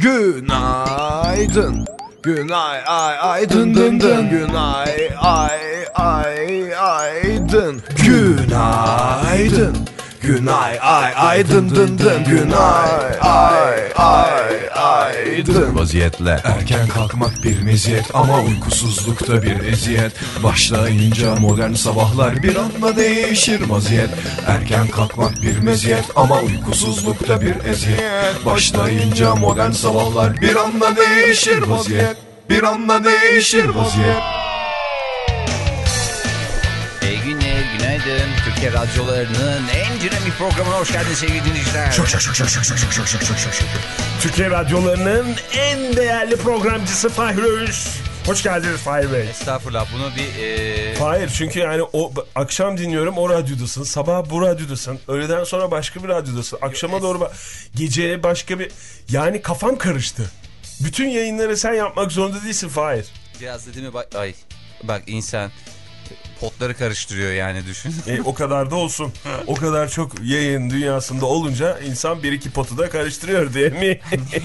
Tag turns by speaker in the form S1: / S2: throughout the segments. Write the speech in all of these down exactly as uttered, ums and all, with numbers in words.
S1: Günaydın. Günay ay ay dın dın dın. Günay ay ay ay dın. Günaydın. Günay ay ay dın dın dın. Günay ay ay ay dın.
S2: Vaziyetle erken kalkmak bir meziyet ama uykusuzlukta bir eziyet. Başlayınca modern sabahlar bir anda değişir vaziyet. Erken kalkmak bir meziyet ama uykusuzlukta bir eziyet. Başlayınca modern sabahlar bir anda değişir vaziyet. Bir anda değişir vaziyet.
S3: İyi günler, günaydın. Türkiye radyolarının en dinamik programına hoş geldiniz sevgili dinleyiciler.
S4: Şok şok şok şok şok şok şok şok şok şok. Türkiye radyolarının en değerli programcısı Fahir Öğüş. Hoş geldiniz Fahir Bey.
S3: Estağfurullah, bunu bir... E...
S4: Fahir, çünkü yani o akşam dinliyorum o radyodasın, sabah bu radyodasın, öğleden sonra başka bir radyodasın, akşama doğru ba- geceye başka bir... Yani kafam karıştı. Bütün yayınları sen yapmak zorunda değilsin Fahir.
S3: Biraz da değil mi? Bak, ay, bak insan potları karıştırıyor yani, düşün.
S4: E, o kadar da olsun. O kadar çok yayın dünyasında olunca insan bir iki potu da karıştırıyor değil mi?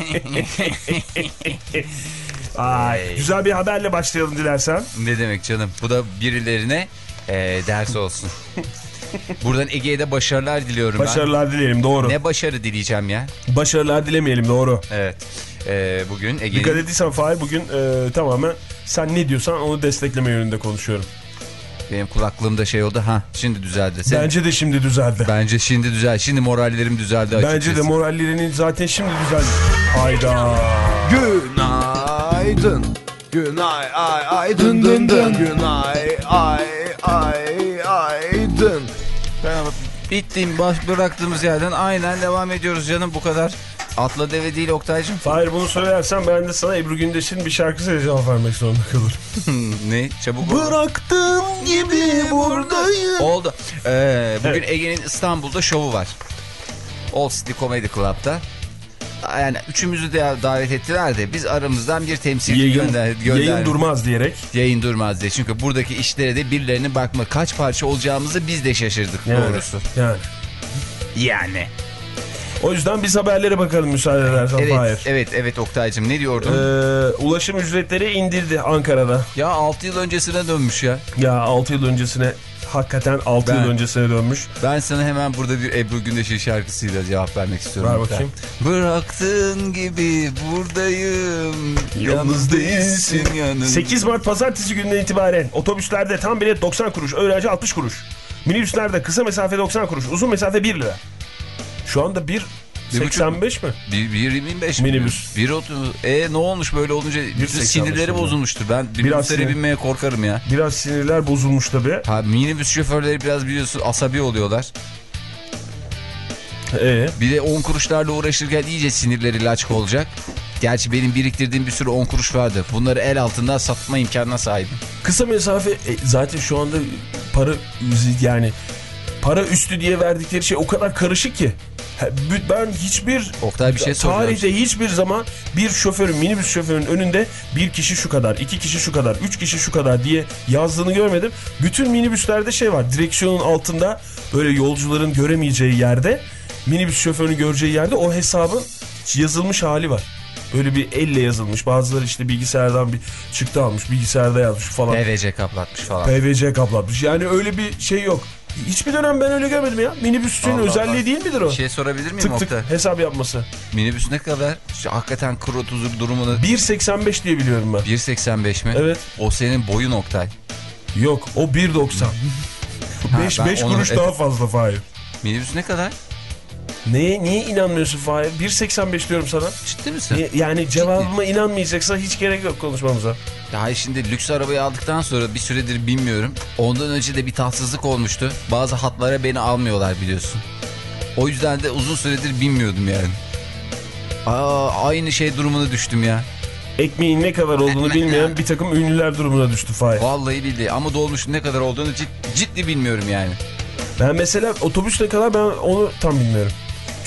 S4: Ay, güzel bir haberle başlayalım dilersen.
S3: Ne demek canım? Bu da birilerine e, ders olsun. Buradan Ege'ye de başarılar diliyorum.
S4: Başarılar ben. dileyelim, doğru.
S3: Ne başarı dileyeceğim ya?
S4: Başarılar dilemeyelim, doğru.
S3: Evet. Ee, bugün Ege'nin...
S4: Dikkat ettiysen Fahir, bugün e, tamamen sen ne diyorsan onu destekleme yönünde konuşuyorum.
S3: Benim kulaklığımda şey oldu. Ha, şimdi düzeldi. Sen...
S4: Bence de şimdi düzeldi.
S3: Bence şimdi düzeldi. Şimdi morallerim düzeldi açıkçası.
S4: Bence de morallerinin zaten şimdi düzeldi. Hayda.
S1: Günaydın. Günay ay ay dın dın dın. Günay ay ay ay dın.
S3: Bittiğim baş bıraktığımız yerden aynen devam ediyoruz canım, bu kadar. Atla deve değil Oktay'cığım.
S4: Fahir, bunu söylersen ben de sana Ebru Gündeş'in bir şarkısıyla cevap vermek zorunda kalırım.
S3: Ne? Çabuk
S4: ol. Bıraktığım gibi buradayım.
S3: Oldu. Ee, bugün evet. Ege'nin İstanbul'da şovu var. All City Comedy Club'da. Yani üçümüzü de davet ettiler de biz aramızdan bir temsilci
S4: yayın,
S3: gönder, gönder.
S4: Yayın durmaz diyerek.
S3: Yayın durmaz diye. Çünkü buradaki işlere de birilerinin bakma kaç parça olacağımızı biz de şaşırdık yani, doğrusu.
S4: Yani.
S3: Yani.
S4: O yüzden biz haberlere bakalım müsaade edersen
S3: evet,
S4: Fahir.
S3: Evet, evet Oktay'cığım, ne diyordun?
S4: Ee, ulaşım ücretleri indirdi Ankara'da.
S3: Ya altı yıl öncesine dönmüş ya.
S4: Ya altı yıl öncesine, hakikaten altı yıl öncesine dönmüş.
S3: Ben sana hemen burada bir Ebru Gündeş'in şarkısıyla cevap vermek istiyorum.
S4: Ver bakayım.
S3: Bıraktığın gibi buradayım.
S4: Yalnız değilsin
S3: yanında.
S4: sekiz Mart pazartesi gününden itibaren otobüslerde tam bilet doksan kuruş, öğrenci altmış kuruş. Minibüslerde kısa mesafe doksan kuruş, uzun mesafe bir lira. Şu anda bir seksen beş mi?
S3: bir yirmi beş
S4: minibüs.
S3: bir otuz. E ne olmuş böyle olunca? Bütün sinirleri bozulmuştur. Ben minibüslere binmeye korkarım ya.
S4: Biraz sinirler bozulmuş tabii.
S3: Ha, minibüs şoförleri biraz biliyorsun asabi oluyorlar.
S4: Ee?
S3: Bir de on kuruşlarla uğraşırken iyice sinirleri laçka olacak. Gerçi benim biriktirdiğim bir sürü on kuruş vardı. Bunları el altından satma imkanına sahibim.
S4: Kısa mesafe e, zaten şu anda para yani para üstü diye verdikleri şey o kadar karışık ki. Ben hiçbir
S3: Oktay bir şey
S4: tarihte hiçbir zaman bir şoförün, minibüs şoförünün önünde bir kişi şu kadar, iki kişi şu kadar, üç kişi şu kadar diye yazdığını görmedim. Bütün minibüslerde şey var, direksiyonun altında böyle yolcuların göremeyeceği yerde, minibüs şoförünün göreceği yerde o hesabın yazılmış hali var. Böyle bir elle yazılmış. Bazıları işte bilgisayardan bir çıktı almış, bilgisayarda yazmış falan.
S3: P V C kaplatmış falan.
S4: P V C kaplatmış. Yani öyle bir şey yok. Hiçbir dönem ben öyle görmedim ya. Minibüsün özelliği Allah. Değil midir o?
S3: Bir şey sorabilir miyim
S4: tık
S3: Oktay?
S4: Tık hesap yapması.
S3: Minibüs ne kadar? Şu, hakikaten krot huzur durumunu...
S4: bir seksen beş diye biliyorum ben.
S3: bir seksen beş mi?
S4: Evet.
S3: O senin boyun Oktay.
S4: Yok, o bir doksan. beş kuruş onu... daha fazla Fahir.
S3: Minibüs ne kadar?
S4: Neye, niye inanmıyorsun Fahir? bir seksen beş diyorum sana.
S3: Ciddi misin?
S4: Niye, yani cevabıma Ciddi. inanmayacaksa hiç gerek yok konuşmamıza.
S3: Ya şimdi lüks arabayı aldıktan sonra bir süredir bilmiyorum. Ondan önce de bir tatsızlık olmuştu. Bazı hatlara beni almıyorlar biliyorsun. O yüzden de uzun süredir bilmiyordum yani. Aa, aynı şey durumuna düştüm ya.
S4: Ekmeğin ne kadar olduğunu bilmeyen bir takım ünlüler durumuna düştü Fahir.
S3: Vallahi bildi ama dolmuşun ne kadar olduğunu ciddi, ciddi bilmiyorum yani.
S4: Ben mesela otobüs ne kadar, ben onu tam bilmiyorum.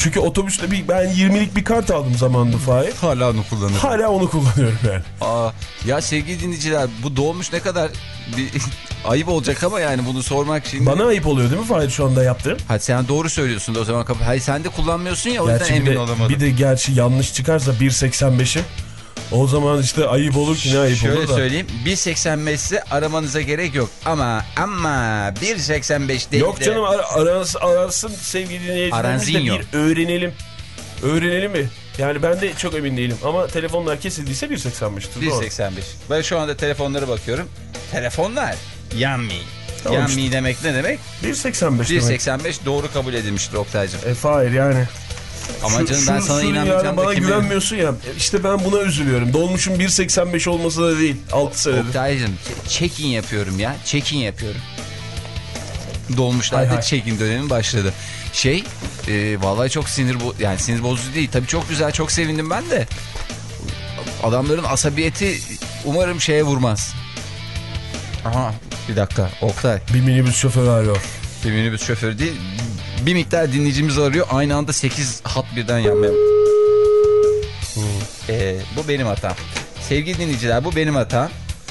S4: Çünkü otobüste bir, ben yirmilik bir kart aldım zamanında Fahir.
S3: Hala onu kullanırım.
S4: Hala onu kullanıyorum yani.
S3: Aa, ya sevgili dinleyiciler, bu dolmuş ne kadar bir ayıp olacak ama yani bunu sormak şimdi.
S4: Bana ayıp oluyor değil mi Fahir şu anda yaptığım?
S3: Hadi sen doğru söylüyorsun da o zaman. Hayır, sen de kullanmıyorsun ya, o yüzden
S4: Gerçi
S3: emin
S4: bir de,
S3: olamadım.
S4: bir de gerçi yanlış çıkarsa bir seksen beşim. O zaman işte ayıp olur ki ne ayıp
S3: Şöyle
S4: olur da.
S3: söyleyeyim, bir seksen beşi aramanıza gerek yok ama ama bir seksen beş değil
S4: Yok
S3: de...
S4: canım ar arasın, arasın sevgili dinleyicilerimiz de
S3: Aranzinho.
S4: bir öğrenelim. Öğrenelim mi? Yani ben de çok emin değilim ama telefonlar kesildiyse bir seksen beştir.
S3: bir seksen beş. Ben şu anda telefonlara bakıyorum. Telefonlar yanmi.
S4: Tamam
S3: Yanmi
S4: işte.
S3: demek ne demek?
S4: bir seksen beş
S3: bir
S4: demek.
S3: seksen beş doğru kabul edilmiştir Oktay'cığım.
S4: E Fahir yani.
S3: Ama
S4: Şu-
S3: canım ben
S4: şu-
S3: sana
S4: şu
S3: inanmayacağım
S4: yani
S3: da
S4: bana
S3: kime-
S4: güvenmiyorsun ya. İşte ben buna üzülüyorum. Dolmuşun bir seksen beş olması da değil. altı senedir.
S3: Oktay'cığım check-in yapıyorum ya. Check-in yapıyorum. Dolmuşlarda
S4: Hay hay.
S3: check-in dönemi başladı. Şey e, vallahi çok sinir bu yani sinir bozucu değil. Tabii çok güzel, çok sevindim ben de. Adamların asabiyeti umarım şeye vurmaz. Aha bir dakika Oktay.
S4: Bir minibüs şoförü arıyor.
S3: Bir minibüs şoförü değil. Bir miktar dinleyicimiz arıyor. Aynı anda sekiz hat birden yanmaya.
S4: Hmm.
S3: Ee, bu benim hatam. Sevgili dinleyiciler, bu benim hatam.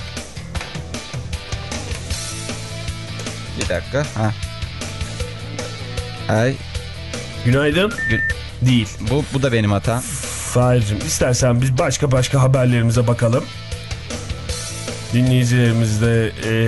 S3: Bir dakika. Ha. Ay.
S4: Günaydın.
S3: Gül-
S4: Değil.
S3: Bu, bu da benim hatam.
S4: Fahir'cim istersen biz başka başka haberlerimize bakalım. Dinleyicilerimiz de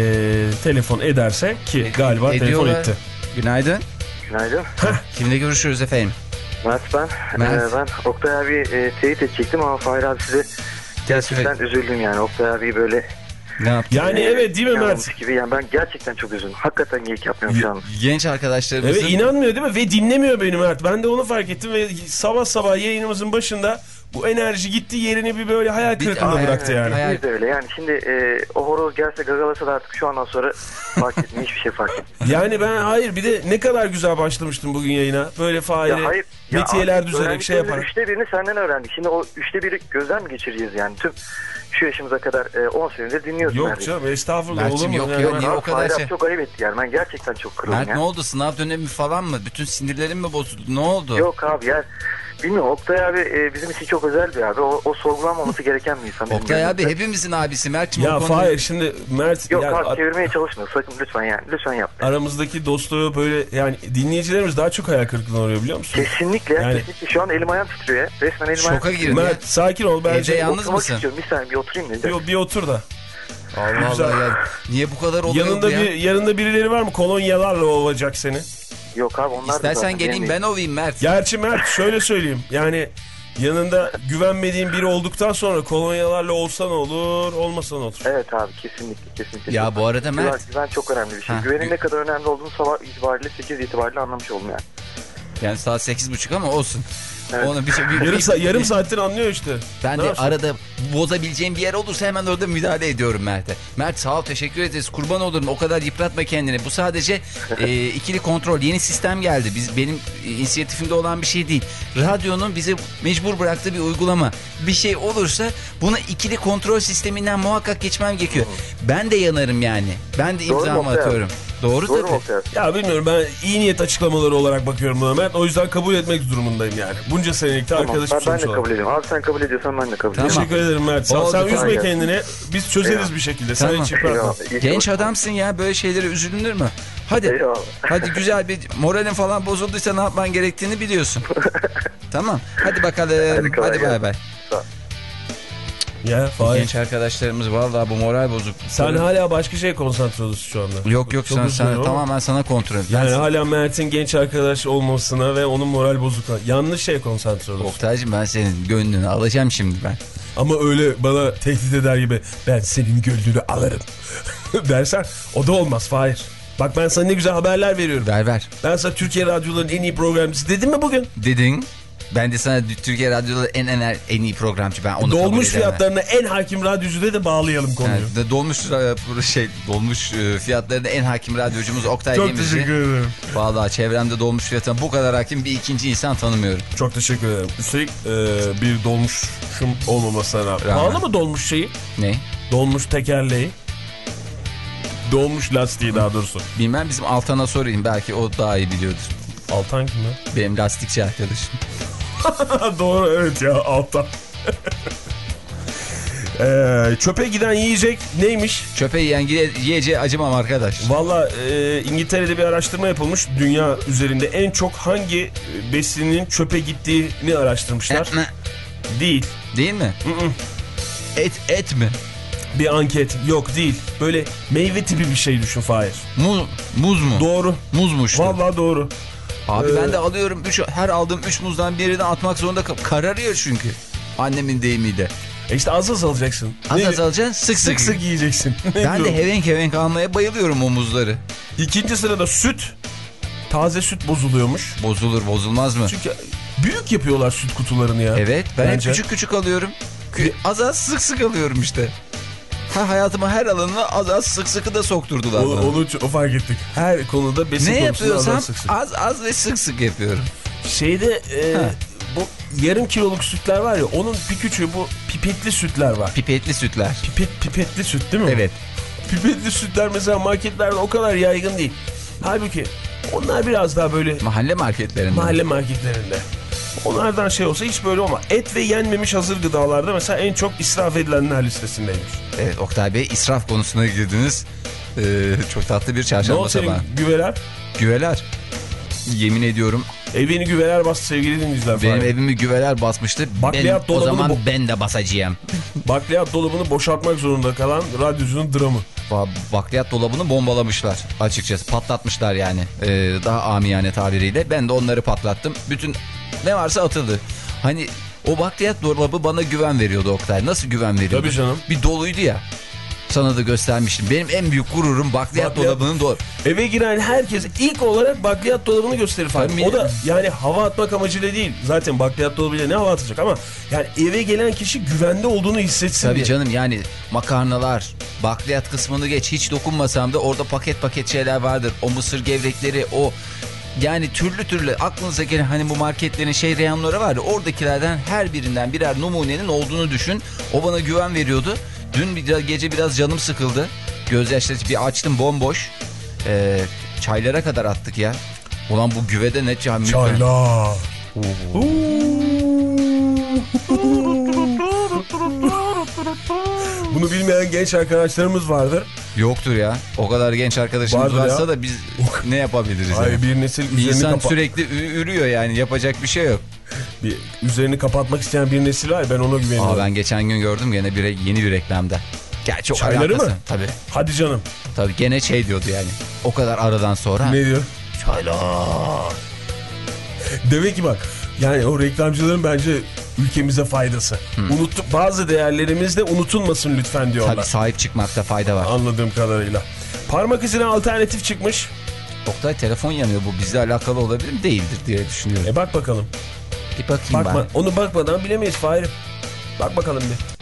S4: e, telefon ederse ki galiba telefon
S3: Ediyorlar.
S4: etti.
S3: Günaydın.
S5: Günaydın.
S3: Kimle görüşürüz efendim?
S5: Mert ben.
S3: Mert.
S5: Ee, ben Oktay abi e, teyit edecektim ama Fahir abi size gerçekten üzüldüm yani. Oktay abi böyle
S3: Ne yaptın?
S4: Yani
S5: e,
S4: evet değil mi Mert?
S5: inanmamış gibi. Yani ben gerçekten çok üzüldüm. Hakikaten geyik yapmıyorum şu an.
S3: Genç arkadaşlarımızın...
S4: Evet inanmıyor değil mi? Ve dinlemiyor beni Mert. Ben de onu fark ettim ve sabah sabah yayınımızın başında bu enerji gitti, yerini bir böyle hayal
S3: Bir-
S4: kırıklığına
S3: Aynen.
S4: bıraktı yani.
S3: Hayal-
S5: Biz de öyle. Yani şimdi e, o horoz gelse gagalasa da artık şu andan sonra fark etmiyor. Hiçbir şey fark etmiyor.
S4: Yani ben hayır bir de ne kadar güzel başlamıştım bugün yayına. Böyle Fahir'e metiyeler
S5: abi,
S4: düzerek şey
S5: öğrendiklerimizin
S4: yaparak.
S5: Üçte birini senden öğrendik. Şimdi o üçte biri gözden mi geçireceğiz yani? Tüm şu yaşımıza kadar on senedir dinliyoruz.
S4: Yok
S5: neredeyse.
S4: canım estağfurullah
S3: Mert'cim,
S4: olur mu?
S3: yok,
S4: Yani
S3: yok,
S4: ben-
S3: niye o
S5: Abi,
S3: kadar
S5: Fahir abi
S3: şey-
S5: çok ayıp etti yani. Ben gerçekten çok kırıldım
S3: Mert
S5: ya.
S3: ne oldu? Sınav dönemi falan mı? Bütün sinirlerin mi bozuldu? Ne oldu?
S5: Yok abi ya. Bilmiyorum Oktay abi e, bizim için çok özel bir abi. O, o sorgulanmaması gereken bir insan. bizim
S3: Oktay abi
S5: gözümüzde.
S3: hepimizin abisi Mert'cim.
S4: Ya
S3: o konuda-
S4: Fahir şimdi Mert
S5: Yok
S4: yani
S5: abi
S4: ar-
S5: çevirmeye çalışma sakın lütfen yani. Lütfen yap.
S4: aramızdaki dostluğu böyle yani dinleyicilerimiz daha çok hayal kırıklığına uğruyor biliyor musun?
S5: Kesinlikle ya.
S4: Yani-
S5: Kesinlikle. Şu an elim ayağım titriyor ya. Resmen elim ayağım
S3: Şoka
S5: titriyor.
S3: girdi.
S4: Mert sakin ol
S3: Evde
S4: bence.
S3: yalnız
S5: Oturmak
S3: mısın?
S5: istiyorum. Bir saniye bir oturayım da.
S4: Bir, bir otur da.
S3: Allah
S4: Güzel.
S3: Allah ya. Niye bu kadar oluyor
S4: Yanında
S3: bu ya?
S4: bir yanında birileri var mı? Kolonyalarla ovacak seni.
S5: Yok abi onlar da
S3: İstersen
S5: zaten
S3: geleyim
S5: benim
S3: ben ovayım Mert.
S4: Gerçi Mert şöyle söyleyeyim. Yani yanında güvenmediğin biri olduktan sonra kolonyalarla olsa ne olur, olmasa ne olur?
S5: Evet abi kesinlikle kesinlikle.
S3: Ya
S5: Çok-
S3: bu arada
S5: Güven,
S3: Mert.
S5: güven çok önemli bir şey.
S3: Ha,
S5: Güvenin
S3: gü-
S5: ne kadar önemli olduğunu sabah itibariyle sekiz itibariyle anlamış oldum yani.
S3: Yani saat sekiz buçuk ama olsun.
S5: Evet.
S3: Ona bir, şey- bir,
S4: Yarım,
S3: bir-
S4: sa- yarım saattir anlıyor işte.
S3: Ben
S4: Ne
S3: de
S4: yapsın?
S3: arada bozabileceğim bir yer olursa hemen orada müdahale ediyorum Mert'e. Mert sağ ol, teşekkür ederiz, kurban olurum, o kadar yıpratma kendini. Bu sadece e, ikili kontrol, yeni sistem geldi. Biz Benim inisiyatifimde olan bir şey değil. Radyonun bize mecbur bıraktığı bir uygulama. Bir şey olursa buna ikili kontrol sisteminden muhakkak geçmem gerekiyor. Ben de yanarım yani. Ben de
S5: Doğru mu
S3: imzamı
S5: Oktay abi?
S3: atıyorum. Doğru,
S5: Doğru mu
S3: tabii.
S5: Oktay abi?
S4: Ya bilmiyorum ben iyi niyet açıklamaları olarak bakıyorum buna Mert. O yüzden kabul etmek durumundayım yani. Bunca senelik de
S5: Tamam,
S4: arkadaşım
S5: ben, ben
S4: sonuç
S5: de
S4: olarak.
S5: kabul ediyorum. Abi sen kabul ediyorsan ben de kabul
S3: Tamam.
S5: ediyorum.
S4: Teşekkür ederim Mert. Sen,
S3: Oldu,
S4: sen
S3: kolay
S4: üzme
S5: gelsin.
S4: kendini. Biz çözeriz
S5: Eyvallah.
S4: bir şekilde.
S3: Tamam.
S4: Sen hiç yıpratma.
S5: Eyvallah, iyi
S3: Genç
S5: çalışmalar.
S3: adamsın ya, böyle şeylere üzülünür mü? Hadi.
S5: Eyvallah.
S3: Hadi güzel bir moralin falan bozulduysa ne yapman gerektiğini biliyorsun. Tamam. Hadi bakalım.
S5: Hadi kolay
S3: Hadi bay
S5: gelsin.
S3: bay.
S4: Ya Fahir.
S3: Genç arkadaşlarımız vallahi bu moral bozuk.
S4: Sen hala başka şeye konsantre oluyorsun şu anda.
S3: Yok yok
S4: Çok
S3: sen,
S4: özür
S3: sen
S4: dilerim ama-
S3: tamamen sana kontrol.
S4: Yani
S3: Ben-
S4: hala Mert'in genç arkadaş olmasına ve onun moral bozukluğuna yanlış şeye konsantre oluyorsun.
S3: Oktay'cığım ben senin gönlünü alacağım şimdi ben.
S4: Ama öyle bana tehdit eder gibi ben senin gönlünü alırım dersen o da olmaz Fahir. Bak ben sana ne güzel haberler veriyorum.
S3: Ver ver.
S4: Ben sana Türkiye radyolarının en iyi programcısı dedim mi bugün?
S3: Dedin. Ben de sana Türkiye Radyo'da en en en iyi programcı, ben onu kabul
S4: Dolmuş
S3: edemem.
S4: fiyatlarına en hakim radyocu de de bağlayalım konuyu.
S3: Evet, de dolmuş e, şey dolmuş e, fiyatlarında en hakim radyocumuz Oktay
S4: Çok
S3: Demirci.
S4: teşekkür ederim.
S3: Vallahi çevremde dolmuş fiyatına bu kadar hakim bir ikinci insan tanımıyorum.
S4: Çok teşekkür ederim. Üstelik e, bir dolmuşum olmamasına rağmen.
S3: Rağmen.
S4: Pahalı mı dolmuş şeyi?
S3: Ne?
S4: Dolmuş tekerleği. Dolmuş lastiği daha doğrusu.
S3: Bilmem, bizim Altan'a sorayım, belki o daha iyi biliyordur.
S4: Altan kim lan?
S3: Benim lastikçi arkadaşım.
S4: Doğru, evet ya, Altan. ee, çöpe giden yiyecek neymiş?
S3: Çöpe yiyen yiyeceğe acımam arkadaş.
S4: Valla e, İngiltere'de bir araştırma yapılmış. Dünya üzerinde en çok hangi besinin çöpe gittiğini araştırmışlar.
S3: Et mi?
S4: Değil.
S3: Değil mi?
S4: Hı-hı.
S3: Et et mi?
S4: Bir anket. Yok, değil. Böyle meyve tipi bir şey düşün Fahir.
S3: Muz, muz mu?
S4: Doğru.
S3: Muzmuş.
S4: Valla doğru.
S3: Abi
S4: ee...
S3: ben de alıyorum. Üç, her aldığım üç muzdan birini atmak zorunda kal. Kararıyor çünkü. Annemin deyimiyle.
S4: E işte az az alacaksın.
S3: Az
S4: ne?
S3: az alacaksın, sık sık,
S4: sık, sık yiyeceksin.
S3: Ben de hevenk hevenk almaya bayılıyorum o muzları.
S4: İkinci sırada süt. Taze süt bozuluyormuş.
S3: Bozulur, bozulmaz mı?
S4: Çünkü büyük yapıyorlar süt kutularını ya.
S3: Evet, ben
S4: Bence.
S3: hep küçük küçük alıyorum. Az az sık sık alıyorum işte. Ha, hayatıma her alanına az az sık sıkı da sokturdular.
S4: O, onu o fark ettik. Her konuda besin
S3: ne
S4: konusunda
S3: yapıyorsam
S4: az, sık sık.
S3: az az ve sık sık yapıyorum.
S4: Şeyde e, bu yarım kiloluk sütler var ya, onun bir küçüğü bu pipetli sütler var.
S3: Pipetli sütler.
S4: Pipet pipetli süt değil mi?
S3: Evet.
S4: Pipetli sütler mesela marketlerde o kadar yaygın değil. Halbuki onlar biraz daha böyle
S3: Mahalle marketlerinde.
S4: mahalle marketlerinde. Onlardan şey olsa hiç böyle olmaz. Et ve yenmemiş hazır gıdalarda mesela en çok israf edilenler listesindeymiş.
S3: Evet, Oktay Bey, israf konusuna girdiniz. Ee, çok tatlı bir
S4: Ne
S3: çarşamba
S4: oldu senin
S3: sabahı.
S4: güveler?
S3: Güveler. Yemin ediyorum.
S4: Evini güveler bastı sevgili dinleyiciler.
S3: Benim
S4: falan.
S3: evimi güveler basmıştı.
S4: Bakliyat
S3: Ben, o zaman
S4: dolabını
S3: ben de basacağım.
S4: Bakliyat dolabını boşaltmak zorunda kalan radyocunun dramı.
S3: Bakliyat dolabını bombalamışlar açıkçası. Patlatmışlar yani. Ee, daha amiyane tabiriyle. Ben de onları patlattım. Bütün ne varsa atıldı. Hani o bakliyat dolabı bana güven veriyordu Oktay. Nasıl güven veriyordu?
S4: Tabii canım.
S3: Bir doluydu ya. Sana da göstermiştim. Benim en büyük gururum bakliyat, bakliyat dolabının dolabı.
S4: Eve giren herkes ilk olarak bakliyat dolabını gösterir falan. O da yani hava atmak amacıyla değil. Zaten bakliyat dolabıyla ne hava atacak ama yani eve gelen kişi güvende olduğunu hissetsin
S3: Tabii
S4: diye.
S3: canım, yani makarnalar, bakliyat kısmını geç, hiç dokunmasam da orada paket paket şeyler vardır. O mısır gevrekleri, o yani türlü türlü aklınıza gelen hani bu marketlerin şey reyonları var ya, oradakilerden her birinden birer numunenin olduğunu düşün. O bana güven veriyordu. Dün bir, gece biraz canım sıkıldı. Gözyaşları bir açtım, bomboş. Ee, çaylara kadar attık ya. Ulan bu güvede ne çay?
S4: Çaylar. Bunu bilmeyen genç arkadaşlarımız vardır.
S3: Yoktur ya. O kadar genç arkadaşımız
S4: Vardır
S3: varsa
S4: ya.
S3: da biz ne yapabiliriz?
S4: Hayır,
S3: yani?
S4: bir nesil üzerini
S3: İnsan
S4: kapa-
S3: sürekli ürüyor yani, yapacak bir şey yok.
S4: bir üzerini kapatmak isteyen bir nesil var, ben ona güveniyorum.
S3: Aa, ben geçen gün gördüm gene bir, yeni bir reklamda. Gerçi çok
S4: Çayları
S3: alakası.
S4: mı?
S3: Tabii.
S4: Hadi canım.
S3: Tabii gene şey diyordu yani. O kadar aradan sonra.
S4: Ne diyor?
S3: Çaylar.
S4: Demek ki bak, yani o reklamcıların bence ülkemize faydası. Hmm. Unuttuk, bazı değerlerimiz de unutulmasın lütfen diyorlar.
S3: Tabii, sahip çıkmakta fayda var.
S4: Anladığım kadarıyla. Parmak izine alternatif çıkmış.
S3: Oktay, telefon yanıyor, bu bizle alakalı olabilir mi? Değildir diye düşünüyorum.
S4: E bak bakalım.
S3: Bir bakayım
S4: Bakma,
S3: ben.
S4: onu bakmadan bilemeyiz Fahir. Bak bakalım bir.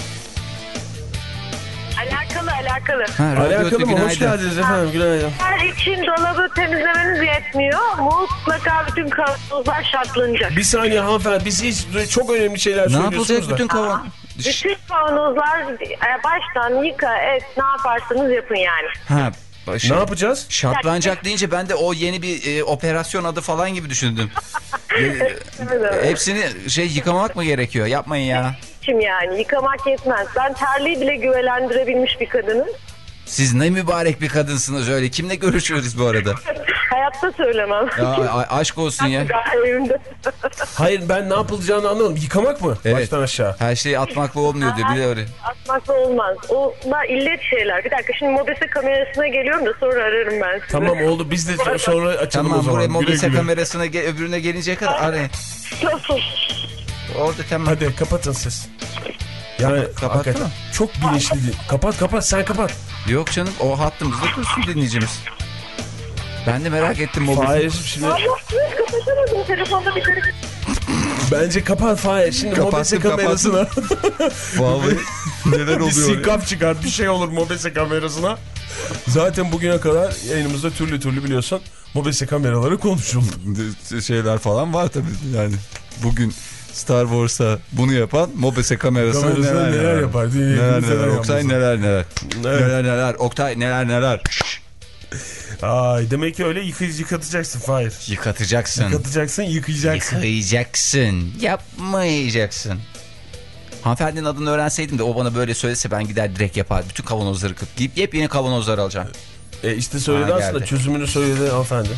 S6: Alakalı alakalı.
S3: Ha,
S4: Alakalı mı? Hoş geldiniz efendim. Günaydın.
S6: Her için dolabı temizlemeniz yetmiyor. Mutlaka bütün kavanozlar şartlanacak.
S4: Bir saniye hanımefendi. Biz hiç çok önemli şeyler
S3: Ne
S4: söylüyorsunuz
S3: yapılacak
S4: da.
S3: bütün kavan?
S6: Bütün kavanozlar e, baştan yıka, et, ne yaparsanız yapın yani.
S3: Ha, şey,
S4: Ne yapacağız?
S3: şartlanacak deyince ben de o yeni bir e, operasyon adı falan gibi düşündüm. E,
S6: Evet.
S3: hepsini şey yıkamak mı gerekiyor? Yapmayın ya.
S6: Kim yani? Yıkamak yetmez. Ben terliği bile güvelendirebilmiş bir kadının.
S3: Siz ne mübarek bir kadınsınız öyle. Kimle görüşüyoruz bu arada?
S6: Hayatta söylemem.
S3: Ya, a- aşk olsun ya.
S6: Evimde.
S4: Hayır, ben ne yapılacağını anlamadım. Yıkamak mı?
S3: Evet.
S4: Baştan aşağı.
S3: Her şeyi atmakla olmuyor diyor. Bir de öyle.
S6: Atmakla olmaz. Onlar illet şeyler. Bir dakika, şimdi Mobese kamerasına geliyorum da sonra ararım ben sizi.
S4: Tamam, oldu. Biz de sonra açalım
S3: Tamam,
S4: o zaman.
S3: buraya
S4: Güle
S3: mobese
S4: güle.
S3: kamerasına ge- öbürüne gelinceye kadar arayın.
S6: Nasıl?
S3: Orada tamam.
S4: Hadi kapatın siz. Yani
S3: Kapattı
S4: hakikaten
S3: mı?
S4: çok bilinçli değil. Kapat kapat, sen kapat.
S3: Yok canım, o hattımızda dursun dinleyicimiz. Ben de merak ettim mobese.
S4: Fahir şimdi
S6: Allah, kapatamadım. Telefonda bir garip.
S4: bence kapat Fahir. Şimdi
S3: Kapattım,
S4: Mobese kamerasına
S3: Vallahi neler
S4: bir
S3: oluyor?
S4: sinkaf çıkar, bir şey olur Mobese kamerasına. Zaten bugüne kadar yayınımızda türlü türlü biliyorsun Mobese kameraları konuşuldu.
S3: Şeyler falan var tabii yani. Bugün Star Wars'a bunu yapan Mobese kamerasına
S4: Kamerasına
S3: neler,
S4: neler,
S3: neler
S4: yapar.
S3: Neler neler,
S4: Neler
S3: Oktay
S4: yapmasın.
S3: neler neler.
S4: Evet.
S3: Neler neler, Oktay neler neler.
S4: Ay, demek ki öyle yıkay yıkatacaksın Fahir.
S3: Yıkatacaksın.
S4: Yıkatacaksın, yıkayacaksın.
S3: Yıkayacaksın. Yapmayacaksın. Hanımefendinin adını öğrenseydim de o bana böyle söylese ben gider direkt yapar. Bütün kavanozları kıtlayıp yepyeni kavanozlar alacağım.
S4: E işte söyledi
S3: Aa,
S4: aslında,
S3: geldi.
S4: çözümünü söyledi hanımefendi.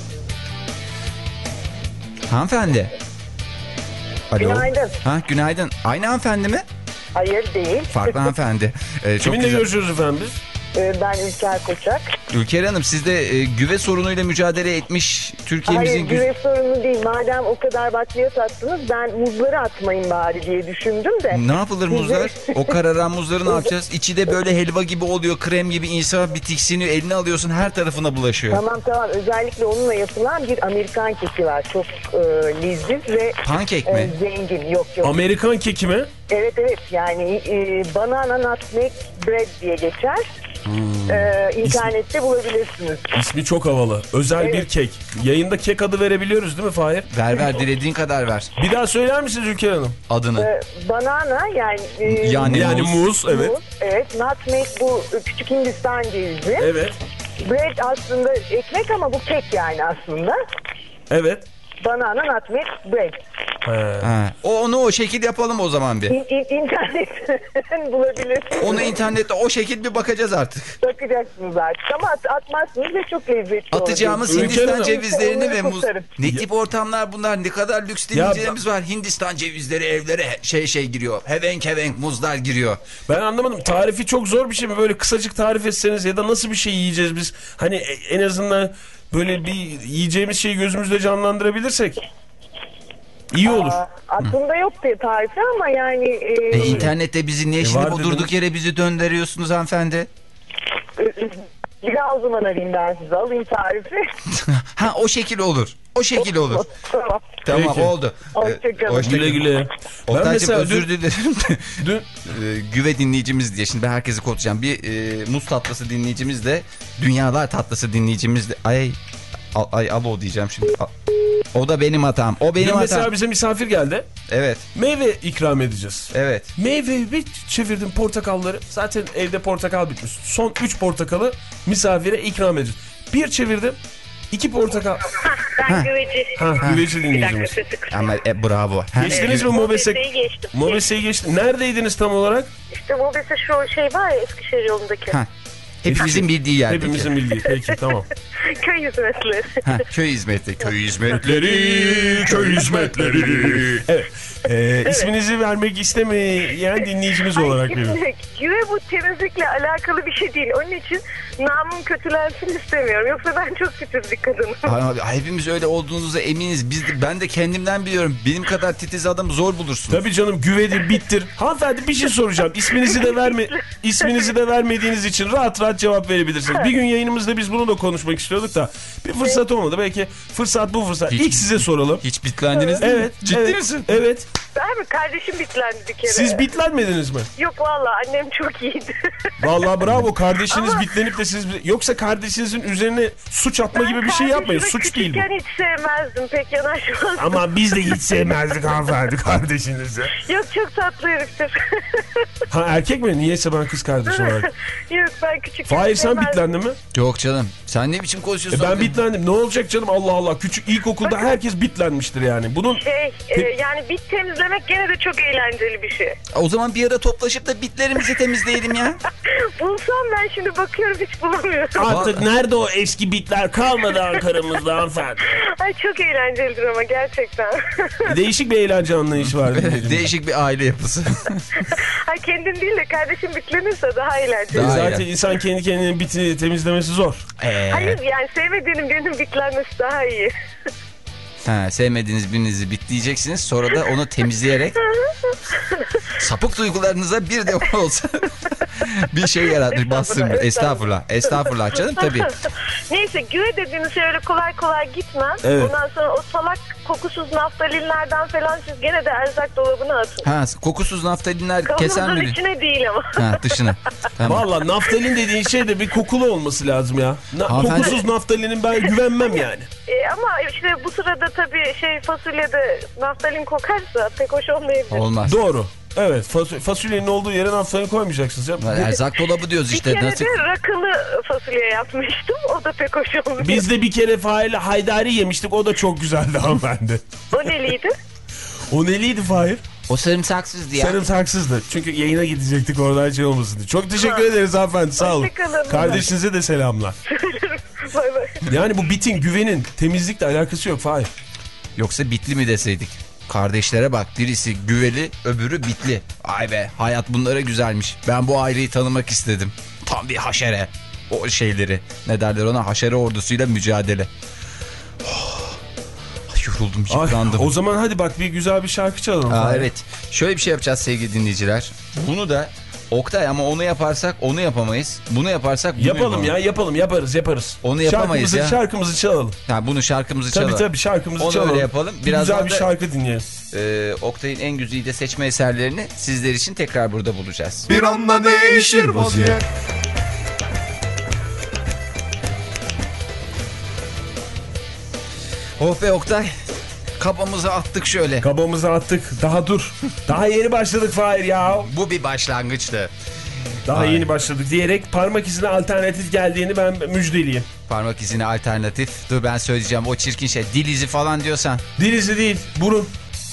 S3: Hanımefendi. Alo.
S6: Günaydın.
S3: Ha, günaydın. Aynı hanımefendi mi?
S6: Hayır değil.
S3: Farklı hanımefendi. Ee, çok
S4: Kiminle
S3: güzel.
S4: görüşüyoruz efendim biz?
S6: Ee, ben İlker Koçak.
S3: Ülker Hanım, siz de e, güve sorunuyla mücadele etmiş Türkiye'mizin...
S6: Hayır, güve sorunu değil. Madem o kadar bakliyat attınız, ben muzları atmayın bari diye düşündüm de.
S3: Ne yapılır muzlar? O kararan muzları ne yapacağız? İçi de böyle helva gibi oluyor, krem gibi, insan bir tiksiniyor, eline alıyorsun her tarafına bulaşıyor.
S6: Tamam tamam, özellikle onunla yapılan bir Amerikan keki var. Çok e, leziz ve
S3: Pankek
S6: e,
S3: mi?
S6: zengin. Yok yok.
S4: Amerikan keki mi?
S6: Evet evet, yani e, banana nutmeg bread diye geçer.
S3: Hmm.
S6: E, internette bulabilirsiniz.
S4: İsmi çok havalı. Özel
S6: Evet.
S4: bir kek. Yayında kek adı verebiliyoruz değil mi Fahir?
S3: Ver ver, dilediğin kadar ver
S4: Bir daha söyler misiniz Ülker Hanım?
S3: adını.
S6: E, banana yani... e,
S3: Yani
S4: Yani
S3: muz.
S4: muz, evet.
S6: muz, evet. Nutmeg bu küçük Hindistan cevizi.
S4: Evet.
S6: Bread aslında ekmek ama bu kek yani aslında.
S4: Evet.
S6: Banana nutmeg bread.
S4: He.
S3: Ha. O, onu o şekil yapalım o zaman bir.
S6: İn, in, internetten bulabilirsiniz.
S3: Onu internette o şekil bir bakacağız artık.
S6: Bakacaksınız artık ama at, atmazsınız ve çok lezzetli
S3: Atacağımız
S6: olur.
S4: Ülker
S3: Hindistan
S4: Hanım.
S3: cevizlerini
S6: Onları
S3: ve muz.
S6: kurtarın.
S3: Ne tip ortamlar bunlar? Ne kadar lüks dinleyicilerimiz var. Hindistan cevizleri evlere şey şey giriyor. Hevenk hevenk muzlar giriyor.
S4: Ben anlamadım. Tarifi çok zor bir şey mi? Böyle kısacık tarif etseniz ya da nasıl bir şey yiyeceğiz biz? Hani en azından böyle bir yiyeceğimiz şeyi gözümüzde canlandırabilirsek iyi olur.
S6: Aa, aklımda yok diye tarifi ama yani... E,
S3: E, internette bizi niye
S4: E,
S3: şimdi
S4: var
S3: bu
S4: dedim.
S3: durduk yere bizi döndürüyorsunuz hanımefendi?
S6: bir daha o zaman arayayım ben size. Alayım tarifi.
S3: Ha, o şekil olur. O şekil olur.
S6: Tamam.
S3: Tamam,
S4: Peki.
S3: oldu.
S6: Hoşçakalın.
S3: Ee,
S4: Güle güle. Ben
S3: Oktay'cığım
S4: mesela
S3: özür
S4: dün,
S3: dilerim.
S4: dün
S3: Ee, güve dinleyicimiz diye. Şimdi ben herkesi konuşacağım. Bir e, muz tatlısı dinleyicimiz de, dünyalar tatlısı dinleyicimiz de. Ay, ay, ay alo diyeceğim şimdi. A- O da benim hatam. O benim
S4: dün mesela
S3: hatam.
S4: bize misafir geldi.
S3: Evet,
S4: Meyve ikram edeceğiz.
S3: evet.
S4: Meyveyi bir çevirdim, portakalları. Zaten evde portakal bitmiş. Son üç portakalı misafire ikram edeceğiz. Bir çevirdim. iki portakal.
S6: Ben güveci.
S4: Ha, güveci
S6: Bir dakika,
S4: dinleyicimiz.
S6: sesi kısın.
S3: Ama e, bravo. Ha,
S4: Geçtiniz mi
S6: Mobese
S4: Mobese?
S6: geçtim.
S4: Mobese'yi geçti. Neredeydiniz tam olarak?
S6: İşte Mobese şu şey var ya, Eskişehir yolundaki.
S3: Ha. Hepimizin bildiği yer.
S4: Hepimizin bildiği. Peki tamam.
S6: Köy hizmetleri.
S3: Ha, köy hizmeti. Köy hizmetleri.
S4: köy hizmetleri. Evet. Ee, isminizi vermek istemeyen dinleyicimiz olarak
S6: Ay,
S4: veriyorum.
S6: şimdi güve bu temizlikle alakalı bir şey değil. Onun için namım kötülensin istemiyorum. Yoksa ben çok titiz bir kadınım.
S3: Abi, hepimiz öyle olduğunuza eminiz. Biz de, ben de kendimden biliyorum. Benim kadar titiz adamı zor bulursun.
S4: Tabii canım, güvedir, bittir. Hanımefendi bir şey soracağım. İsminizi de verme isminizi de vermediğiniz için rahat rahat cevap verebilirsiniz. Bir gün yayınımızda biz bunu da konuşmak istiyorduk da bir fırsat olmadı. Belki fırsat bu fırsat.
S3: Hiç-
S4: İlk size soralım.
S3: Hiç bitlendiniz mi?
S4: Evet.
S3: Ciddi
S4: evet,
S3: misin?
S4: Evet.
S6: Ben mi? Kardeşim bitlendi bir kere.
S4: Siz bitlenmediniz mi?
S6: Yok valla, annem çok iyiydi.
S4: Vallahi bravo, kardeşiniz
S6: Ama-
S4: bitlenip de siz... Yoksa kardeşinizin üzerine suç atma gibi bir şey yapmayın.
S6: Kardeşimi
S4: Suç değil bu.
S6: küçükken hiç sevmezdim. Pek yanaşmazdım.
S4: Ama biz de hiç sevmezdik hanımefendi kardeşinizi.
S6: Yok, çok tatlı heriftir.
S4: Ha, erkek mi? Niyeyse ben kız kardeş olarak.
S6: Yok, ben küçükken
S4: Fahir sen
S6: sevmezdim.
S4: bitlendin mi?
S3: Yok canım. Sen ne biçim
S4: E
S3: konuşuyorsun?
S4: ben bitlendim. Ne olacak canım, Allah Allah. Küçük ilkokulda herkes bitlenmiştir yani. Bunun
S6: Şey, e, yani bit temizlemek gene de çok eğlenceli bir şey.
S3: O zaman bir ara toplaşıp da bitlerimizi temizleyelim ya.
S6: Bulsam ben şimdi bakıyorum, hiç bulamıyorum.
S4: artık nerede o eski bitler, kalmadı Ankara'mızda hanımefendi.
S6: Ay, çok eğlencelidir ama gerçekten.
S4: Değişik bir eğlence anlayışı var.
S3: Değişik bir aile yapısı.
S6: Ay, kendim değil de kardeşim bitlenirse daha eğlenceli.
S3: Daha
S4: Zaten
S3: eğlenceli.
S4: insan kendi kendine biti temizlemesi zor.
S3: Ee,
S6: Hayır, yani sevmediğim birinin bitlenmesi daha iyi.
S3: ha, sevmediğiniz birinizi bitleyeceksiniz. Sonra da onu temizleyerek sapık duygularınıza bir de olsa bir şey yaratmış, bastırmış. Estağfurullah. Estağfurullah canım, tabii.
S6: Neyse, güve dediğiniz şey öyle kolay kolay gitmez.
S4: Evet.
S6: Ondan sonra o salak kokusuz naftalinlerden falan siz gene de erzak dolabına atın.
S3: Ha, kokusuz naftalinler keser
S6: Kavanozun
S3: mi?
S6: içine değil ama.
S3: Ha, dışına. Tamam.
S4: Valla naftalin dediğin şey de bir kokulu olması lazım ya. Na-
S3: Hanımefendi-
S4: kokusuz naftalinin ben güvenmem yani.
S6: E, ama işte bu sırada tabii şey, fasulyede naftalin kokarsa pek hoş olmayabilir.
S3: Olmaz.
S4: Doğru. Evet, fas- fasulyenin olduğu yere naftayı koymayacaksınız ya.
S3: Erzak dolabı diyoruz
S6: Bir
S3: işte.
S6: kere
S3: Nasıl?
S6: de rakılı fasulye yapmıştım. O da pek hoş oldu.
S4: Biz de bir kere Fahir'le haydari yemiştik. O da çok güzeldi hanımefendi.
S6: O neliydi?
S4: O neliydi Fahir?
S3: O sarımsaksızdı ya.
S4: Sarımsaksızdı. Çünkü yayına gidecektik oradan şey olmasın diye. Çok teşekkür ederiz hanımefendi. Sağ olun.
S6: Hoşçakalın.
S4: Kardeşinize de selamlar.
S6: Bay bay.
S4: Yani bu bitin, güvenin temizlikle alakası yok Fahir.
S3: Yoksa bitli mi deseydik? Kardeşlere bak, birisi güveli, öbürü bitli. Ay be, hayat bunlara güzelmiş. Ben bu aileyi tanımak istedim. Tam bir haşere. O şeyleri, ne derler ona, haşere ordusuyla mücadele. Oh, yoruldum, yıprandım.
S4: O zaman hadi bak bir güzel bir şarkı çalalım.
S3: Aa, evet, şöyle bir şey yapacağız sevgili dinleyiciler. Bunu da Oktay, ama onu yaparsak onu yapamayız. Bunu yaparsak bunu
S4: Yapalım
S3: yapamayız.
S4: ya, yapalım, yaparız yaparız.
S3: Onu yapamayız
S4: şarkımızı,
S3: ya.
S4: Şarkımızı çalalım.
S3: Ha, bunu şarkımızı
S4: Tabii
S3: çalalım.
S4: tabii şarkımızı
S3: Onu
S4: çalalım.
S3: öyle yapalım.
S4: Bir
S3: Birazdan
S4: güzel bir
S3: da-
S4: şarkı dinleyelim.
S3: Ee, Oktay'ın en güzide seçme eserlerini sizler için tekrar burada bulacağız.
S2: Bir anda değişir vaziyet.
S3: Oh be Oktay, kabamızı attık şöyle.
S4: Kabamızı attık. Daha dur. Daha yeni başladık Fahir ya.
S3: Bu bir başlangıçtı.
S4: Daha
S3: Ay.
S4: yeni başladık diyerek parmak izine alternatif geldiğini ben müjdeleyeyim.
S3: Parmak izine alternatif. Dur ben söyleyeceğim, o çirkin şey. Dil izi falan diyorsan.
S4: Dil izi değil, burun.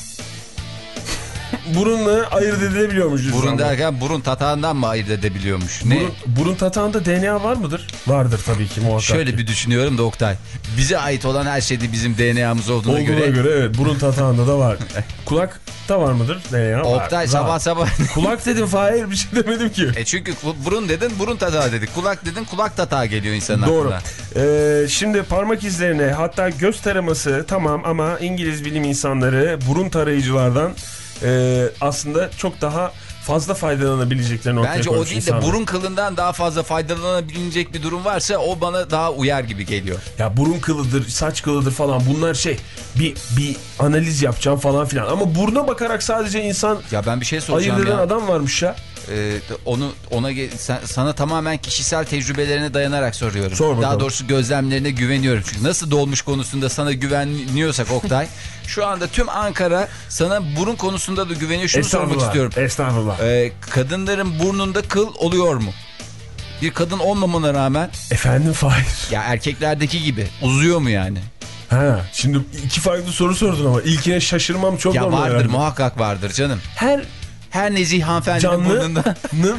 S4: Burunla ayırt edilebiliyormuş.
S3: Burun
S4: cüzdanla.
S3: derken burun tatağından mı ayırt edebiliyormuş? Ne?
S4: Burun, burun tatağında D N A var mıdır? Vardır tabii ki muhakkak.
S3: Şöyle bir düşünüyorum da Oktay. Bize ait olan her şeyde bizim D N A'mız olduğuna,
S4: Olduğuna
S3: göre.
S4: göre evet, burun tatağında da var. Kulakta var mıdır D N A? Var.
S3: Oktay
S4: Var.
S3: sabah sabah.
S4: Kulak dedim Fahir, bir şey demedim ki.
S3: E çünkü burun dedin, burun tatağı dedik. Kulak dedin, kulak tatağı geliyor insanın
S4: Doğru.
S3: aklına.
S4: Ee, şimdi parmak izlerine, hatta göz taraması tamam, ama İngiliz bilim insanları burun tarayıcılardan e, aslında çok daha fazla faydalanabileceklerini ortaya
S3: Bence o
S4: koymuş
S3: değil de
S4: insanlar.
S3: burun kılından daha fazla faydalanabilecek bir durum varsa o bana daha uyar gibi geliyor.
S4: Ya burun kılıdır, saç kılıdır falan, bunlar şey, bir bir analiz yapacağım falan filan. Ama buruna bakarak sadece insan
S3: Ya ben bir şey soracağım
S4: ayırt eden
S3: ya.
S4: adam varmış ya.
S3: Ee, onu ona ge- sen- sana tamamen kişisel tecrübelerine dayanarak soruyorum.
S4: Sor bakalım.
S3: Daha doğrusu gözlemlerine güveniyorum. Çünkü nasıl dolmuş konusunda sana güveniyorsak Oktay, şu anda tüm Ankara sana burun konusunda da güveniyor. Şunu sormak istiyorum.
S4: Estağfurullah.
S3: Ee, kadınların burnunda kıl oluyor mu? Bir kadın olmamana rağmen
S4: Efendim Fahir.
S3: ya erkeklerdeki gibi uzuyor mu yani?
S4: Ha, şimdi iki farklı soru sordun ama ilkine şaşırmam çok
S3: Ya
S4: normal
S3: vardır,
S4: herhalde.
S3: muhakkak vardır canım.
S4: Her
S3: Her nezih hanımefendinin
S4: canlı
S3: burnunda.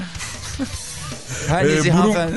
S3: Her
S4: Ee,
S3: nezih
S4: burun-
S3: hanımefendi.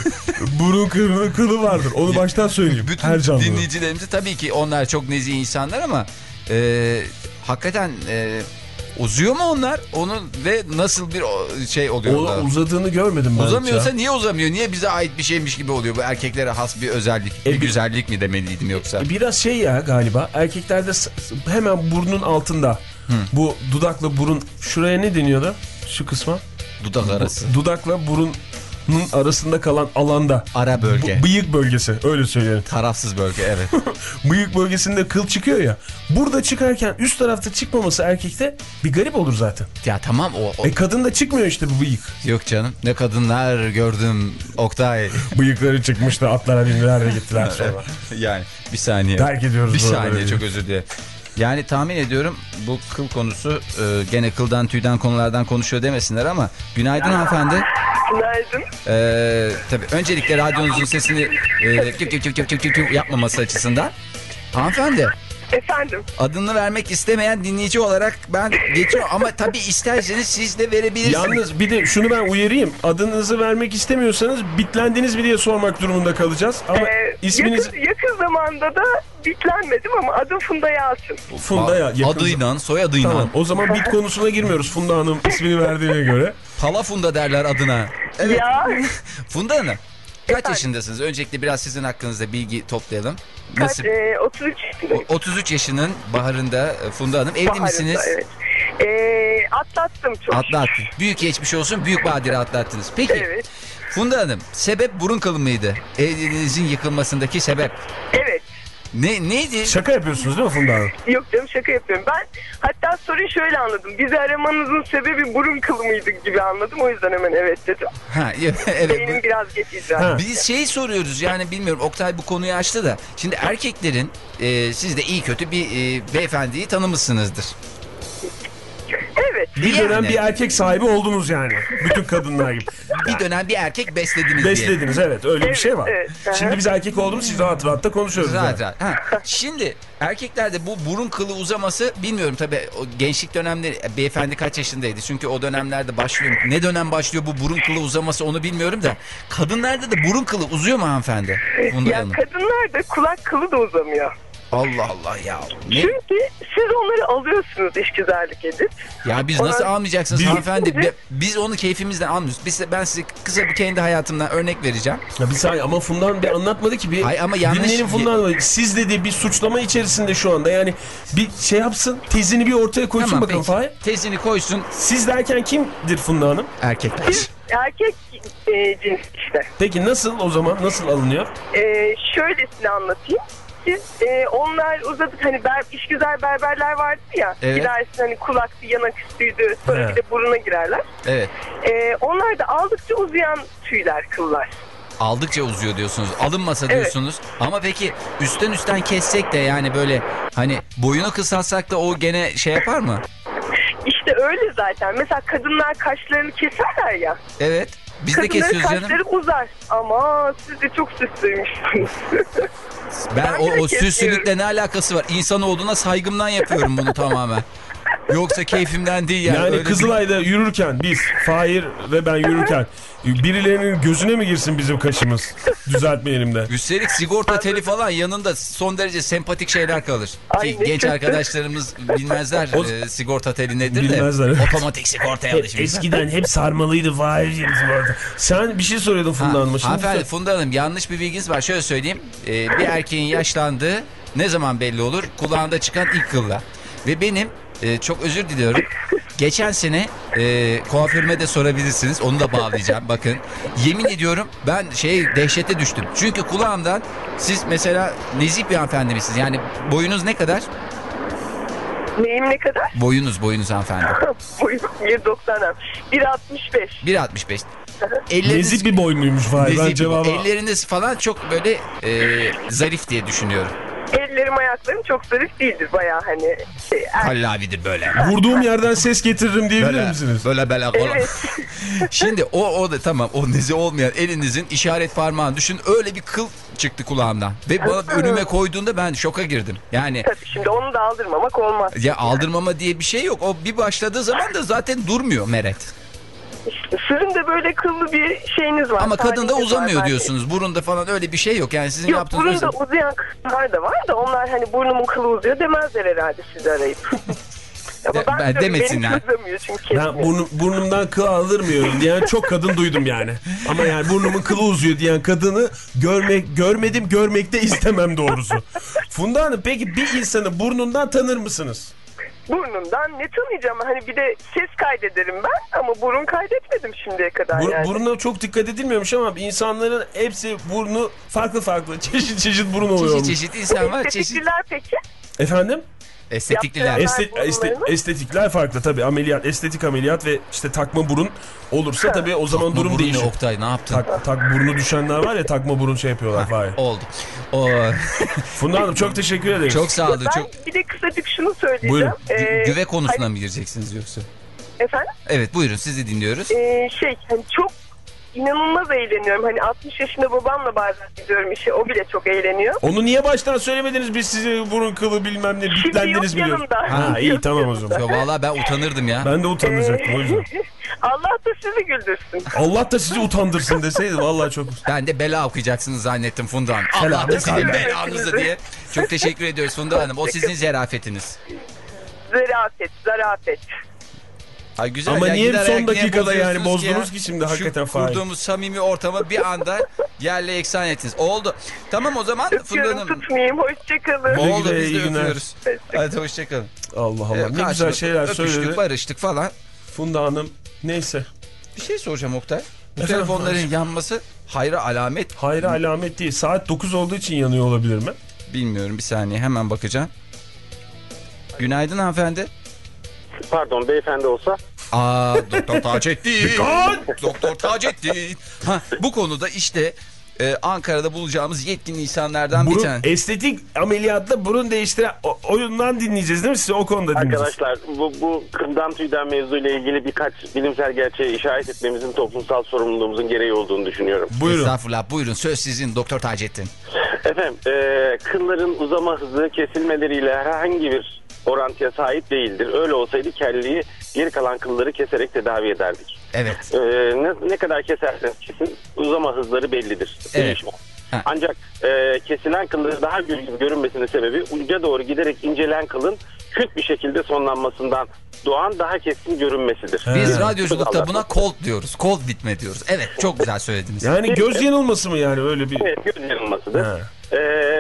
S4: burun kılı, kılı vardır. Onu baştan söyleyeyim.
S3: Bütün
S4: Her canlı.
S3: dinleyicilerimizi, tabii ki onlar çok nezih insanlar ama e, hakikaten e, uzuyor mu onlar? Onun ve nasıl bir o- şey oluyor?
S4: O
S3: da?
S4: uzadığını görmedim ben.
S3: Uzamıyorsa
S4: hiç ya.
S3: niye uzamıyor? Niye bize ait bir şeymiş gibi oluyor? Bu erkeklere has bir özellik.
S4: E,
S3: bir
S4: bir-
S3: güzellik mi demeliydim yoksa?
S4: E, Biraz şey ya galiba. Erkeklerde s- hemen burnun altında. Bu dudakla burun. Şuraya ne deniyordu? Şu kısma.
S3: Dudak arası.
S4: Dudakla burunun arasında kalan alanda.
S3: Ara bölge.
S4: Bu- bıyık bölgesi. Öyle söyleyelim.
S3: Tarafsız bölge, evet.
S4: Bıyık bölgesinde kıl çıkıyor ya. Burada çıkarken üst tarafta çıkmaması erkekte bir garip olur zaten.
S3: Ya tamam o, o-
S4: E kadında çıkmıyor işte bu bıyık.
S3: yok canım. Ne kadınlar gördüm Oktay.
S4: Bıyıkları çıkmıştı, atlara bindiler ve gittiler sonra.
S3: Yani bir saniye.
S4: Terk ediyoruz
S3: Bir
S4: buraları.
S3: saniye, çok özür dilerim. Yani tahmin ediyorum bu kıl konusu e, gene kıldan tüyden konulardan konuşuyor demesinler ama günaydın hanımefendi.
S6: Günaydın.
S3: E, tabii öncelikle radyonuzun sesini e, küp küp küp küp küp küp küp yapmaması açısından. Hanımefendi,
S6: Efendim.
S3: adını vermek istemeyen dinleyici olarak ben geçiyorum ama tabii isterseniz siz de verebilirsiniz.
S4: Yalnız bir de şunu ben uyarayım. Adınızı vermek istemiyorsanız bitlendiniz mi diye sormak durumunda kalacağız. Ama
S6: Ee,
S4: isminiz
S6: yakın, yakın zamanda da bitlenmedim ama adım Funda Yalçın.
S4: Funda ya. yakın-
S3: Adıyla, soyadıyla.
S4: Tamam, o zaman bit konusuna girmiyoruz Funda Hanım ismini verdiğine göre.
S3: Pala Funda derler adına. Evet.
S6: Ya
S3: Funda Hanım. Kaç
S6: Efendim?
S3: yaşındasınız? Öncelikle biraz sizin hakkınızda bilgi toplayalım.
S6: kaç,
S3: Nasıl?
S6: e, otuz üç yaşındayım.
S3: otuz üç yaşının baharında e, Funda Hanım. Evli
S6: Baharında,
S3: misiniz?
S6: Evet. E, atlattım çok.
S3: Atlattı. Büyük geçmiş olsun. Büyük badire atlattınız. Peki
S6: Evet.
S3: Funda Hanım, sebep burun kılı mıydı? Evliliğinizin yıkılmasındaki sebep.
S6: Evet.
S3: Ne neydi?
S4: Şaka yapıyorsunuz değil mi Funda Hanım?
S6: Yok canım, şaka yapıyorum. Ben hatta soruyu şöyle anladım. Bizi aramanızın sebebi burun kılı mıydı gibi anladım. O yüzden hemen evet dedim.
S3: Ha, evet.
S6: Beynim biraz geç idrak.
S4: Ha.
S3: Biz şey soruyoruz yani, bilmiyorum, Oktay bu konuyu açtı da. Şimdi erkeklerin e, siz de iyi kötü bir e, beyefendiyi tanımışsınızdır.
S6: Evet. Evet.
S4: Bir
S3: Yani.
S4: dönem bir erkek sahibi oldunuz yani. Bütün kadınlar gibi.
S3: Bir dönem bir erkek beslediniz diye.
S4: Beslediniz evet öyle bir
S6: Evet,
S4: şey var.
S6: evet.
S4: Şimdi biz erkek olduğumuz için rahat rahat da konuşuyoruz.
S3: Rahat
S4: yani.
S3: rahat. Ha, şimdi erkeklerde bu burun kılı uzaması bilmiyorum tabii o gençlik dönemleri beyefendi kaç yaşındaydı? Çünkü o dönemlerde başlıyor. Ne dönem başlıyor bu burun kılı uzaması onu bilmiyorum da. Kadınlarda da burun kılı uzuyor mu hanımefendi? Funda
S6: Ya
S3: Hanım.
S6: kadınlarda kulak kılı da uzamıyor.
S3: Allah Allah ya. Ne?
S6: Çünkü siz onları alıyorsunuz işgüzarlık edip.
S3: Ya biz
S6: Ona-
S3: nasıl almayacaksınız
S4: Biz-
S3: hanımefendi? Bi- Biz onu keyfimizden almıyoruz. Biz, ben size kısa bir kendi hayatımdan örnek vereceğim.
S4: Ya bir saniye ama Funda'nın bir anlatmadı ki. Bir
S3: Hayır ama yanlış-
S4: dinleyelim Funda'nın. Siz dedi bir suçlama içerisinde şu anda. Yani bir şey yapsın tezini bir ortaya koysun
S3: Tamam
S4: bakalım
S3: peki.
S4: Fahir.
S3: Tezini koysun
S4: Siz derken kimdir Funda Hanım?
S3: erkekler.
S6: Biz erkek e, cins işte.
S4: Peki nasıl o zaman nasıl alınıyor?
S6: E, şöylesini anlatayım. Siz e, onlar uzadık hani ber, işgüzar berberler vardı ya.
S3: Evet.
S6: Gidersin hani kulaktı, yanak üstüydü. Sonra
S4: Evet.
S6: bir de buruna girerler.
S3: Evet.
S6: E, onlar da aldıkça uzayan tüyler, kıllar.
S3: Aldıkça uzuyor diyorsunuz. Alınmasa
S6: Evet.
S3: diyorsunuz. Ama peki üstten üstten kessek de yani böyle hani boyunu kısaltsak da o gene şey yapar mı?
S6: İşte öyle zaten. Mesela kadınlar kaşlarını keserler ya.
S3: Evet. Biz de
S6: Kadınların
S3: kesiyoruz canım.
S6: kaşları uzar. Ama siz de çok süslüymüşsünüz.
S3: Ben
S6: Ben
S3: o,
S6: de
S3: o
S6: kesiyorum.
S3: süslülükle ne alakası var? İnsanoğluna saygımdan yapıyorum bunu tamamen. Yoksa keyfimden değil yani.
S4: Yani
S3: Öyle bir-
S4: Kızılay'da yürürken biz Fahir ve ben yürürken birilerinin gözüne mi girsin bizim kaşımız? Düzeltmeyelim de.
S3: Üstelik sigorta teli falan yanında son derece sempatik şeyler kalır.
S6: Ay,
S3: Ki
S6: ne
S3: genç
S6: kötü.
S3: arkadaşlarımız bilmezler
S4: O-
S3: e, sigorta teli nedir
S4: Bilmezler,
S3: de.
S4: evet.
S3: Otomatik sigortaya alışmışlar.
S4: Eskiden hep sarmalıydı Fahir'ciğim bizim orada. Sen bir şey soruyordun Funda Hanım'a. Şimdi
S3: Hanımefendi Funda Hanım yanlış bir bilginiz var. Şöyle söyleyeyim. Ee, bir erkeğin yaşlandığı ne zaman belli olur? Kulağında çıkan ilk kılla. Ve benim e, çok özür diliyorum. Geçen sene e, kuaförüme de sorabilirsiniz. Onu da bağlayacağım. Bakın. Yemin ediyorum ben şey dehşete düştüm. Çünkü kulağımdan siz mesela nezih bir hanımefendi misiniz? Yani boyunuz ne kadar?
S6: Neyim ne kadar?
S3: Boyunuz boyunuz hanımefendi.
S6: Boyum bir doksan. bir altmış beş.
S3: bir altmış beş. Elleriniz,
S4: Nezik bir boy muymuş Fahir?
S3: nezih
S4: Ben
S3: bir-
S4: cevabı...
S3: elleriniz falan çok böyle e, zarif diye düşünüyorum.
S6: Ellerim ayaklarım çok zarif değildir bayağı hani. Şey, er-
S3: Kallavidir böyle.
S4: Vurduğum yerden ses getiririm diyebilir
S3: Böyle,
S4: misiniz?
S3: böyle böyle kola.
S6: Evet.
S3: Şimdi o o da tamam o nezi olmayan elinizin işaret parmağını düşün öyle bir kıl çıktı kulağımdan. Ve bana önüme koyduğunda ben şoka girdim. Yani
S6: Tabii şimdi onu da aldırmamak olmaz.
S3: ya aldırmama diye bir şey yok. O bir başladığı zaman da zaten durmuyor Meret.
S6: İşte sizin de böyle kıllı bir şeyiniz var.
S3: Ama kadında
S6: tarihiniz
S3: uzamıyor
S6: var
S3: diyorsunuz. Burunda falan öyle bir şey yok. Yani sizin
S6: Yok
S3: yaptığınız
S6: burunda
S3: özel-
S6: uzayan kısımlar da var da onlar hani burnumun kılı uzuyor demezler herhalde sizi arayıp. Ama
S3: De-
S6: ben,
S3: ben
S6: ben
S3: demesinler.
S6: Benim uzamıyor çünkü
S4: Ben
S6: kesmiyor.
S4: burnu, burnumdan kıl aldırmıyorum diyen çok kadın duydum yani. Ama yani burnumun kılı uzuyor diyen kadını görmek görmedim, görmek de istemem doğrusu. Funda Hanım peki bir insanı burnundan tanır mısınız?
S6: Burnumdan ne tanıyacağım? Hani bir de ses kaydederim ben ama burun kaydetmedim şimdiye kadar
S4: Bur
S6: yani.
S4: Buruna çok dikkat edilmiyormuş ama insanların hepsi burnu farklı farklı. Çeşit çeşit burun oluyor.
S3: çeşit çeşit insan var. Çeşit
S6: Estetikliler peki?
S4: Efendim?
S3: estetikliler.
S6: Yaptıran-
S4: Este este
S6: burunlarını?
S4: estetikler farklı tabii. Ameliyat, estetik ameliyat ve işte takma burun olursa tabii o zaman
S3: Takma
S4: durum
S3: burun ne
S4: değişir.
S3: Oktay ne yaptın?
S4: Tak, tak burnu düşenler var ya takma burun şey yapıyorlar. Fahir.
S3: Oldu. O,
S4: Funda Hanım çok teşekkür ederim.
S3: çok sağ olun.
S6: Ben
S3: Çok...
S6: bir de kısacık şunu söyleyeceğim.
S4: Buyurun.
S3: Gü-
S6: Ee,
S3: güve konusuna
S6: hani-
S3: mı gireceksiniz yoksa?
S6: Efendim?
S3: Evet buyurun sizi dinliyoruz.
S6: Ee, şey hani çok inanılmaz eğleniyorum. Hani altmış yaşında babamla bazen gidiyorum işe. O bile çok eğleniyor.
S4: Onu niye baştan söylemediniz biz size burun kılı bilmem ne
S6: Şimdi
S4: bitlendiniz
S6: yok
S4: biliyoruz.
S6: yanımda.
S4: Ha iyi
S6: Yok
S4: tamam o
S6: yanımda.
S4: zaman.
S3: Ya vallahi ben utanırdım ya.
S4: Ben de utanacaktım o yüzden.
S6: Allah da sizi güldürsün.
S4: Allah da sizi utandırsın deseydi vallahi çok.
S3: Ben de bela okuyacaksınız zannettim Funda Hanım.
S4: Selam.
S3: Allah da sizin
S4: Selam.
S3: belanızı diye. Çok teşekkür ediyoruz Funda Hanım. O sizin zerafetiniz.
S6: Zarafet, zarafet.
S3: Ay güzel
S4: Ama
S3: ya,
S4: niye
S3: gider
S4: son
S3: ayak niye
S4: dakikada yani
S3: bozuyorsunuz
S4: bozdunuz
S3: ya?
S4: ki şimdi hakikaten
S3: Şu
S4: Fahir.
S3: kurduğumuz samimi ortamı bir anda yerle eksan ettiniz. Oldu. Tamam o zaman Funda
S6: Öpüyorum
S3: Hanım.
S6: tutmayayım. Hoşçakalın.
S4: Güle
S3: Oldu
S4: güle,
S3: biz de
S4: iyi günler.
S3: öpüyoruz. Hadi hoşçakalın. Ee,
S4: Allah Allah ne güzel
S3: Karşılıklı
S4: şeyler
S3: öpüştük,
S4: söyledi.
S3: barıştık falan.
S4: Funda Hanım neyse.
S3: Bir şey soracağım Oktay. Bu
S4: Efendim,
S3: telefonların
S4: Fahir?
S3: yanması hayra alamet.
S4: Hayra alamet değil. Saat dokuz olduğu için yanıyor olabilir mi?
S3: Bilmiyorum bir saniye hemen bakacağım. Günaydın hanımefendi.
S7: Pardon beyefendi olsa.
S3: Aa Doktor Taceddin. Doktor Taceddin. Ha, bu konuda işte e, Ankara'da bulacağımız yetkin insanlardan
S4: Burun,
S3: bir tane.
S4: estetik ameliyatta burun değiştiren o- oyundan dinleyeceğiz değil mi? Size o konuda dinleyeceğiz.
S7: Arkadaşlar bu, bu kıldan tüyden mevzuyla ilgili birkaç bilimsel gerçeğe işaret etmemizin toplumsal sorumluluğumuzun gereği olduğunu düşünüyorum.
S4: Buyurun.
S3: Estağfurullah, buyurun, söz sizin Doktor Taceddin.
S7: Efendim e, kılların uzama hızı kesilmeleriyle herhangi bir orantıya sahip değildir. Öyle olsaydı kelliyi geri kalan kılları keserek tedavi ederdik.
S3: Evet.
S7: E, ne, ne kadar keserseniz kesin uzama hızları bellidir.
S3: Evet.
S7: Değişmez.
S3: Ha.
S7: Ancak e, kesilen kılların daha gür gibi görünmesinin sebebi uca doğru giderek incelen kılın küt bir şekilde sonlanmasından doğan daha keskin görünmesidir.
S3: Biz
S4: He.
S3: radyoculukta buna cold diyoruz. Cold bitme diyoruz. Evet, çok güzel söylediniz.
S4: Yani göz yanılması mı yani öyle bir...
S7: Evet, göz yanılmasıdır.
S4: Ha.
S7: Ee,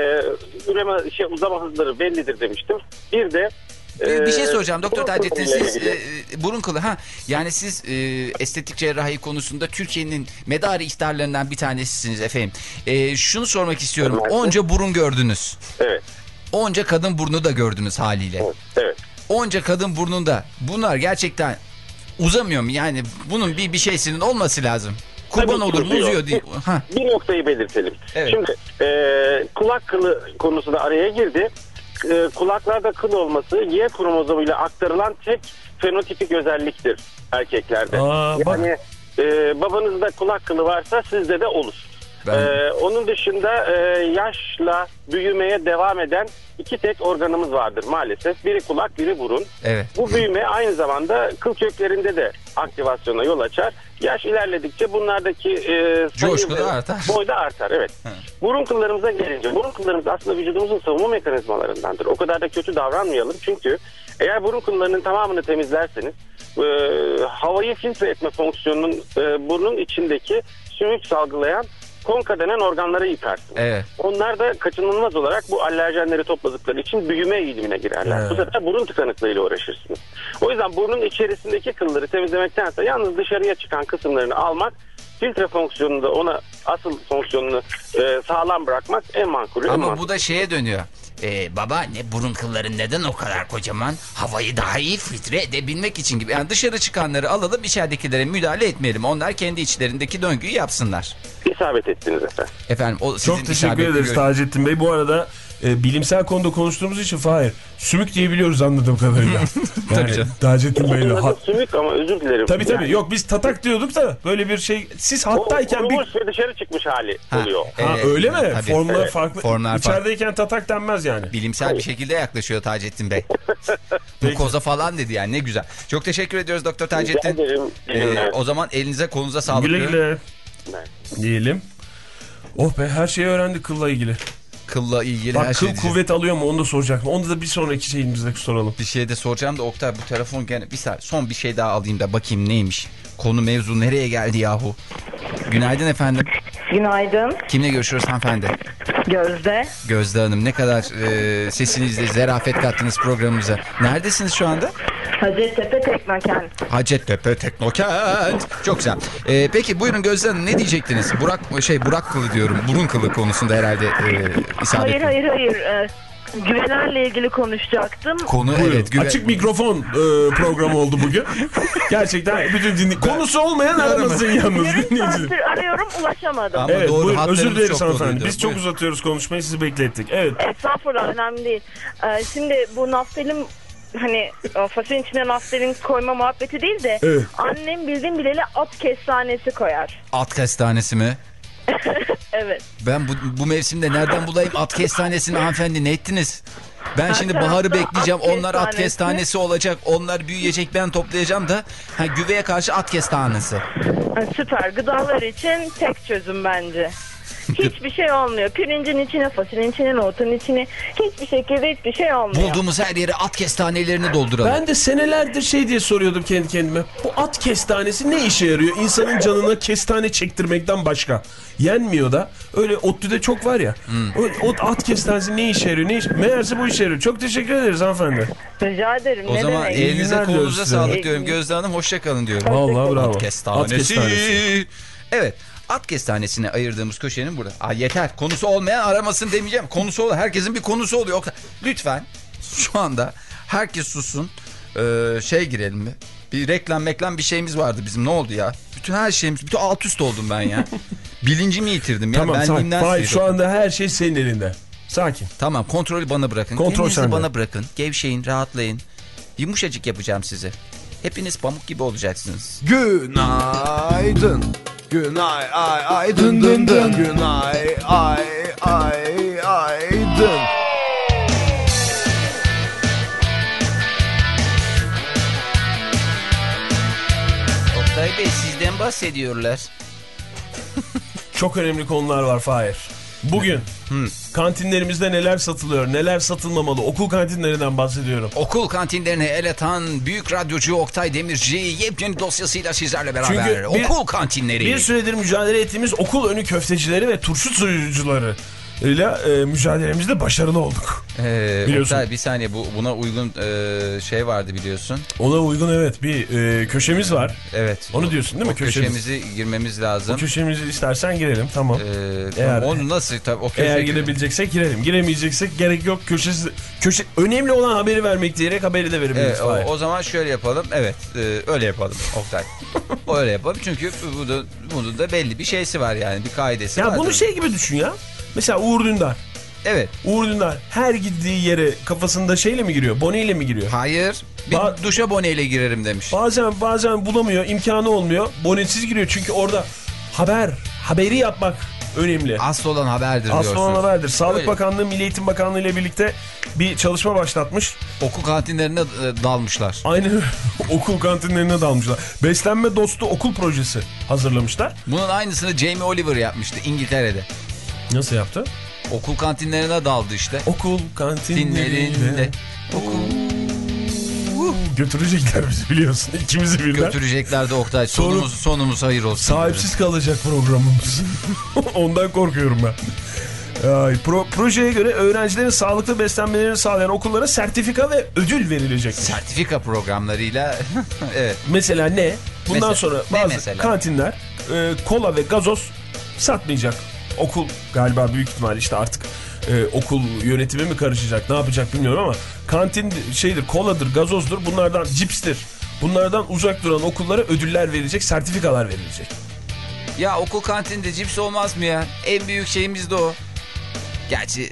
S7: üreme, şey, uzama hızları bellidir demiştim. Bir de
S3: Bir, bir şey
S7: e,
S3: soracağım Doktor
S7: burun
S3: Taceddin,
S7: kılıyla
S3: siz
S7: ilgili.
S3: e, burun kılı ha yani siz e, estetik cerrahi konusunda Türkiye'nin medarı iftarlarından bir tanesisiniz efendim. E, şunu sormak istiyorum.
S7: Evet.
S3: Onca burun gördünüz.
S7: Evet,
S3: Onca kadın burnu da gördünüz haliyle.
S7: evet, evet.
S3: Onca kadın burnunda bunlar gerçekten uzamıyor mu? Yani bunun bir bir şeysinin olması lazım. Kurban
S7: Tabii ki
S3: olur mu
S7: uzuyor.
S3: uzuyor diye. Ha.
S7: Bir noktayı belirtelim.
S3: Evet.
S7: Şimdi e, kulak kılı konusu da araya girdi. E, kulaklarda kıl olması Y kromozomuyla aktarılan tek fenotipik özelliktir erkeklerde.
S4: Aa, bak.
S7: yani e, babanızda kulak kılı varsa sizde de olur.
S3: Ben-
S7: Ee, onun dışında e, yaşla büyümeye devam eden iki tek organımız vardır maalesef. Biri kulak, biri burun.
S3: Evet.
S7: Bu büyüme aynı zamanda kıl köklerinde de aktivasyona yol açar. Yaş ilerledikçe bunlardaki e,
S3: Coşku
S7: sayı
S3: da
S7: ve
S3: artar.
S7: boy da artar. Evet. Burun kıllarımıza gelince, burun kıllarımız aslında vücudumuzun savunma mekanizmalarındandır. O kadar da kötü davranmayalım çünkü eğer burun kıllarının tamamını temizlerseniz e, havayı filtre etme fonksiyonunun e, burnun içindeki sümük salgılayan konka denen organları yıkarsın.
S3: Evet.
S7: Onlar da kaçınılmaz olarak bu alerjenleri topladıkları için büyüme eğilimine girerler.
S4: Evet.
S7: Bu sefer burun tıkanıklığıyla uğraşırsınız. O yüzden burnun içerisindeki kılları temizlemektense yalnız dışarıya çıkan kısımlarını almak, filtre fonksiyonunu da ona asıl fonksiyonunu e, sağlam bırakmak en makulü. en
S3: Ama
S7: makul.
S3: bu da şeye dönüyor. Ee, baba ne burun kılların neden o kadar kocaman? Havayı daha iyi filtre edebilmek için gibi. Yani dışarı çıkanları alalım, içeridekilere müdahale etmeyelim. Onlar kendi içlerindeki döngüyü yapsınlar.
S7: İsabet ettiniz efendim.
S3: Efendim o sizin
S4: Çok teşekkür
S3: isabetli
S4: ederiz
S3: gör-
S4: Taceddin Bey. Bu arada e, bilimsel konuda konuştuğumuz için Fahir, sümük diyebiliyoruz anladığım kadarıyla.
S3: Tabii
S4: Yani
S3: canım.
S4: Taceddin Bey'le.
S7: Bunun
S4: Ha,
S7: adı sümük ama özür dilerim.
S4: tabii tabii.
S7: Yani
S4: Yok biz tatak diyorduk da böyle bir şey. Siz
S7: o
S4: hattayken bir...
S7: kurumuş ve dışarı çıkmış hali
S3: Ha,
S7: oluyor.
S4: Ha,
S3: evet,
S4: öyle mi?
S3: tabii.
S4: Formlar
S7: Evet.
S4: farklı.
S3: Formlar farklı.
S4: İçerideyken tatak denmez yani.
S3: Bilimsel bir şekilde yaklaşıyor Taceddin Bey. Bu koza falan dedi yani, ne güzel. Çok teşekkür ediyoruz Doktor
S7: Rica
S3: Taceddin.
S7: ederim.
S3: Ee, o zaman elinize kolunuza sağlık.
S4: Güle
S3: diyorum.
S4: güle diyelim. Oh be, her şeyi öğrendik kılla ilgili.
S3: Kılla ilgili
S4: Bak
S3: her
S4: kıl
S3: şey diyeceğim.
S4: kuvvet alıyor mu onu da soracaktım. Onu da bir sonraki şeyimizde soralım.
S3: Bir şey de soracağım da Oktay, bu telefon gene bir saat son bir şey daha alayım da bakayım neymiş. Konu mevzu nereye geldi yahu? Günaydın efendim.
S6: Günaydın.
S3: Kimle görüşüyoruz hanımefendi?
S6: Gözde.
S3: Gözde Hanım, ne kadar e, sesinizle zarafet kattınız programımıza. Neredesiniz şu anda?
S6: Hacettepe Teknoken.
S3: Hacettepe Teknokent. Çok güzel. E, peki buyurun Gözde Hanım, ne diyecektiniz? Burak şey Burak kılı diyorum. Burun kılı konusunda herhalde e, isabetli.
S6: Hayır hayır hayır. Ee, güvelerle ilgili konuşacaktım.
S3: Konu
S4: Buyurun.
S3: evet. Güve...
S4: Açık mikrofon e, programı oldu bugün. Gerçekten bütün dinle... Konusu olmayan aramasın yalnız
S6: Yarım
S4: dinleyiciler.
S6: saattir arıyorum ulaşamadım.
S3: Ama
S4: Evet,
S3: doğru,
S4: buyurun,
S3: hatlarımız
S4: özür dileriz
S3: çok
S4: hanımefendi.
S3: doluydu.
S4: Biz çok
S3: Buyurun.
S4: uzatıyoruz konuşmayı, sizi beklettik. Evet.
S6: Estağfurullah, önemli değil. Ee, şimdi bu naftalin, hani e, fasulyenin içine naftalin koyma muhabbeti değil de
S4: Evet.
S6: annem bildiğim bileli at kestanesi koyar.
S3: At kestanesi mi?
S6: Evet.
S3: Ben bu, bu mevsimde nereden bulayım at kestanesini hanımefendi, ne ettiniz? Ben şimdi baharı bekleyeceğim.
S6: At
S3: Onlar at
S6: kestanesi.
S3: kestanesi olacak. Onlar büyüyecek, ben toplayacağım da ha, güveye karşı at kestanesi.
S6: Ha, süper. Gıdalar için tek çözüm bence. Hiçbir şey olmuyor. Pirincin içine, fasulyenin içine, nohutun içine hiçbir şekilde hiçbir şey olmuyor.
S3: Bulduğumuz her yere at kestanelerini dolduralım.
S4: Ben de senelerdir şey diye soruyordum kendi kendime. Bu at kestanesi ne işe yarıyor? İnsanın canına kestane çektirmekten başka. Yenmiyor da. Öyle ODTÜ'de çok var ya.
S3: Hmm.
S4: O, o at kestanesi ne işe yarıyor? Ne iş... Meğerse bu işe yarıyor. Çok teşekkür ederiz hanımefendi.
S6: Rica ederim.
S3: O
S6: ne
S3: zaman
S6: demek?
S4: İyi
S3: elinize
S4: günler
S3: kolunuza
S4: diliyoruz size.
S3: sağlık
S6: İyi
S3: diyorum
S6: günler.
S3: Gözde Hanım. Hoşçakalın diyorum.
S4: Vallahi bravo.
S3: At kestanesi.
S4: At kestanesi.
S3: Evet. At kestanesine ayırdığımız köşenin burada. Aa, yeter. Konusu olmayan aramasın demeyeceğim. Konusu olan, herkesin bir konusu oluyor. Lütfen şu anda herkes sussun. Ee, şey girelim mi? Bir reklam meklam bir şeyimiz vardı bizim. Ne oldu ya? Bütün her şeyimiz, bütün alt üst oldum ben ya. Bilincimi yitirdim ya.
S4: Tamam sakin.
S3: Benliğimden
S4: Hayır,
S3: sıyrıldım.
S4: şu anda her şey senin elinde. Sakin.
S3: Tamam, kontrolü bana bırakın.
S4: Kontrol
S3: Kendinizi
S4: sende.
S3: bana bırakın. Gevşeyin, rahatlayın. Yumuşacık yapacağım sizi. Hepiniz pamuk gibi olacaksınız.
S1: Günaydın. Günay ay ay dın dın dın. Günay ay ay ay dın.
S3: Oktay Bey, sizden bahsediyorlar.
S4: Çok önemli konular var Fahir. Bugün
S3: Hı.
S4: kantinlerimizde neler satılıyor, neler satılmamalı, okul kantinlerinden bahsediyorum.
S3: Okul kantinlerine el atan büyük radyocu Oktay Demirci yepyeni dosyasıyla sizlerle beraber.
S4: Çünkü bir-
S3: okul kantinleri.
S4: Bir süredir mücadele ettiğimiz okul önü köftecileri ve turşu suyucuları ile e, mücadelemizde başarılı olduk.
S3: Ee,
S4: Biliyorsun.
S3: Oktay, bir saniye, bu buna uygun e, şey vardı biliyorsun.
S4: Ona uygun evet bir e, köşemiz var.
S3: Evet.
S4: Onu diyorsun değil mi?
S3: O köşemizi girmemiz lazım.
S4: O köşemizi istersen girelim, tamam.
S3: Ee,
S4: Eğer-
S3: tamam, onu nasıl tabii o köşe
S4: Eğer girebileceksek girelim. Giremeyeceksek gerek yok. Köşesi köşe önemli olan haberi vermek diyerek haberi de verebiliriz.
S3: Evet, o,
S4: Fahir.
S3: o zaman şöyle yapalım. Evet, e, öyle yapalım Oktay. Öyle yapalım çünkü bu da, bunun da belli bir şeysi var yani, bir kaidesi var.
S4: Ya bunu şey gibi düşün ya. Mesela Uğur Dündar.
S3: Evet.
S4: Uğur Dündar her gittiği yere kafasında şeyle mi giriyor? Boneyle mi giriyor?
S3: Hayır. Bir
S4: Ba-
S3: duşa boneyle girerim demiş.
S4: Bazen bazen bulamıyor, imkanı olmuyor. Bonesiz giriyor çünkü orada haber, haberi yapmak önemli.
S3: Asıl olan haberdir
S4: Asıl
S3: diyorsun.
S4: olan haberdir. Sağlık
S3: Öyle.
S4: Bakanlığı, Milli Eğitim Bakanlığı ile birlikte bir çalışma başlatmış.
S3: Okul kantinlerine e, dalmışlar.
S4: Aynı okul kantinlerine dalmışlar. Beslenme dostu okul projesi hazırlamışlar.
S3: Bunun aynısını Jamie Oliver yapmıştı İngiltere'de.
S4: Nasıl yaptı?
S3: Okul kantinlerine daldı işte.
S4: Okul kantinlerinde.
S3: Dinlerinde. Okul.
S4: Götürecekler bizi biliyorsun. İkimizi birden.
S3: Götürecekler de Oktay. Sonumuz, sonumuz hayır olsun.
S4: Sahipsiz kalacak programımız. Ondan korkuyorum ben. Ay, pro, projeye göre öğrencilerin sağlıklı beslenmelerini sağlayan okullara sertifika ve ödül verilecek.
S3: Sertifika programlarıyla evet.
S4: Mesela ne? Bundan
S3: Mesela-
S4: sonra
S3: ne
S4: bazı
S3: mesela?
S4: kantinler e, kola ve gazoz satmayacak. Okul galiba büyük ihtimal işte artık e, okul yönetimi mi karışacak, ne yapacak bilmiyorum ama kantin şeydir, koladır, gazozdur, bunlardan cipstir. Bunlardan uzak duran okullara ödüller verilecek, sertifikalar verilecek.
S3: Ya okul kantinde cips olmaz mı ya? En büyük şeyimiz de o. Gerçi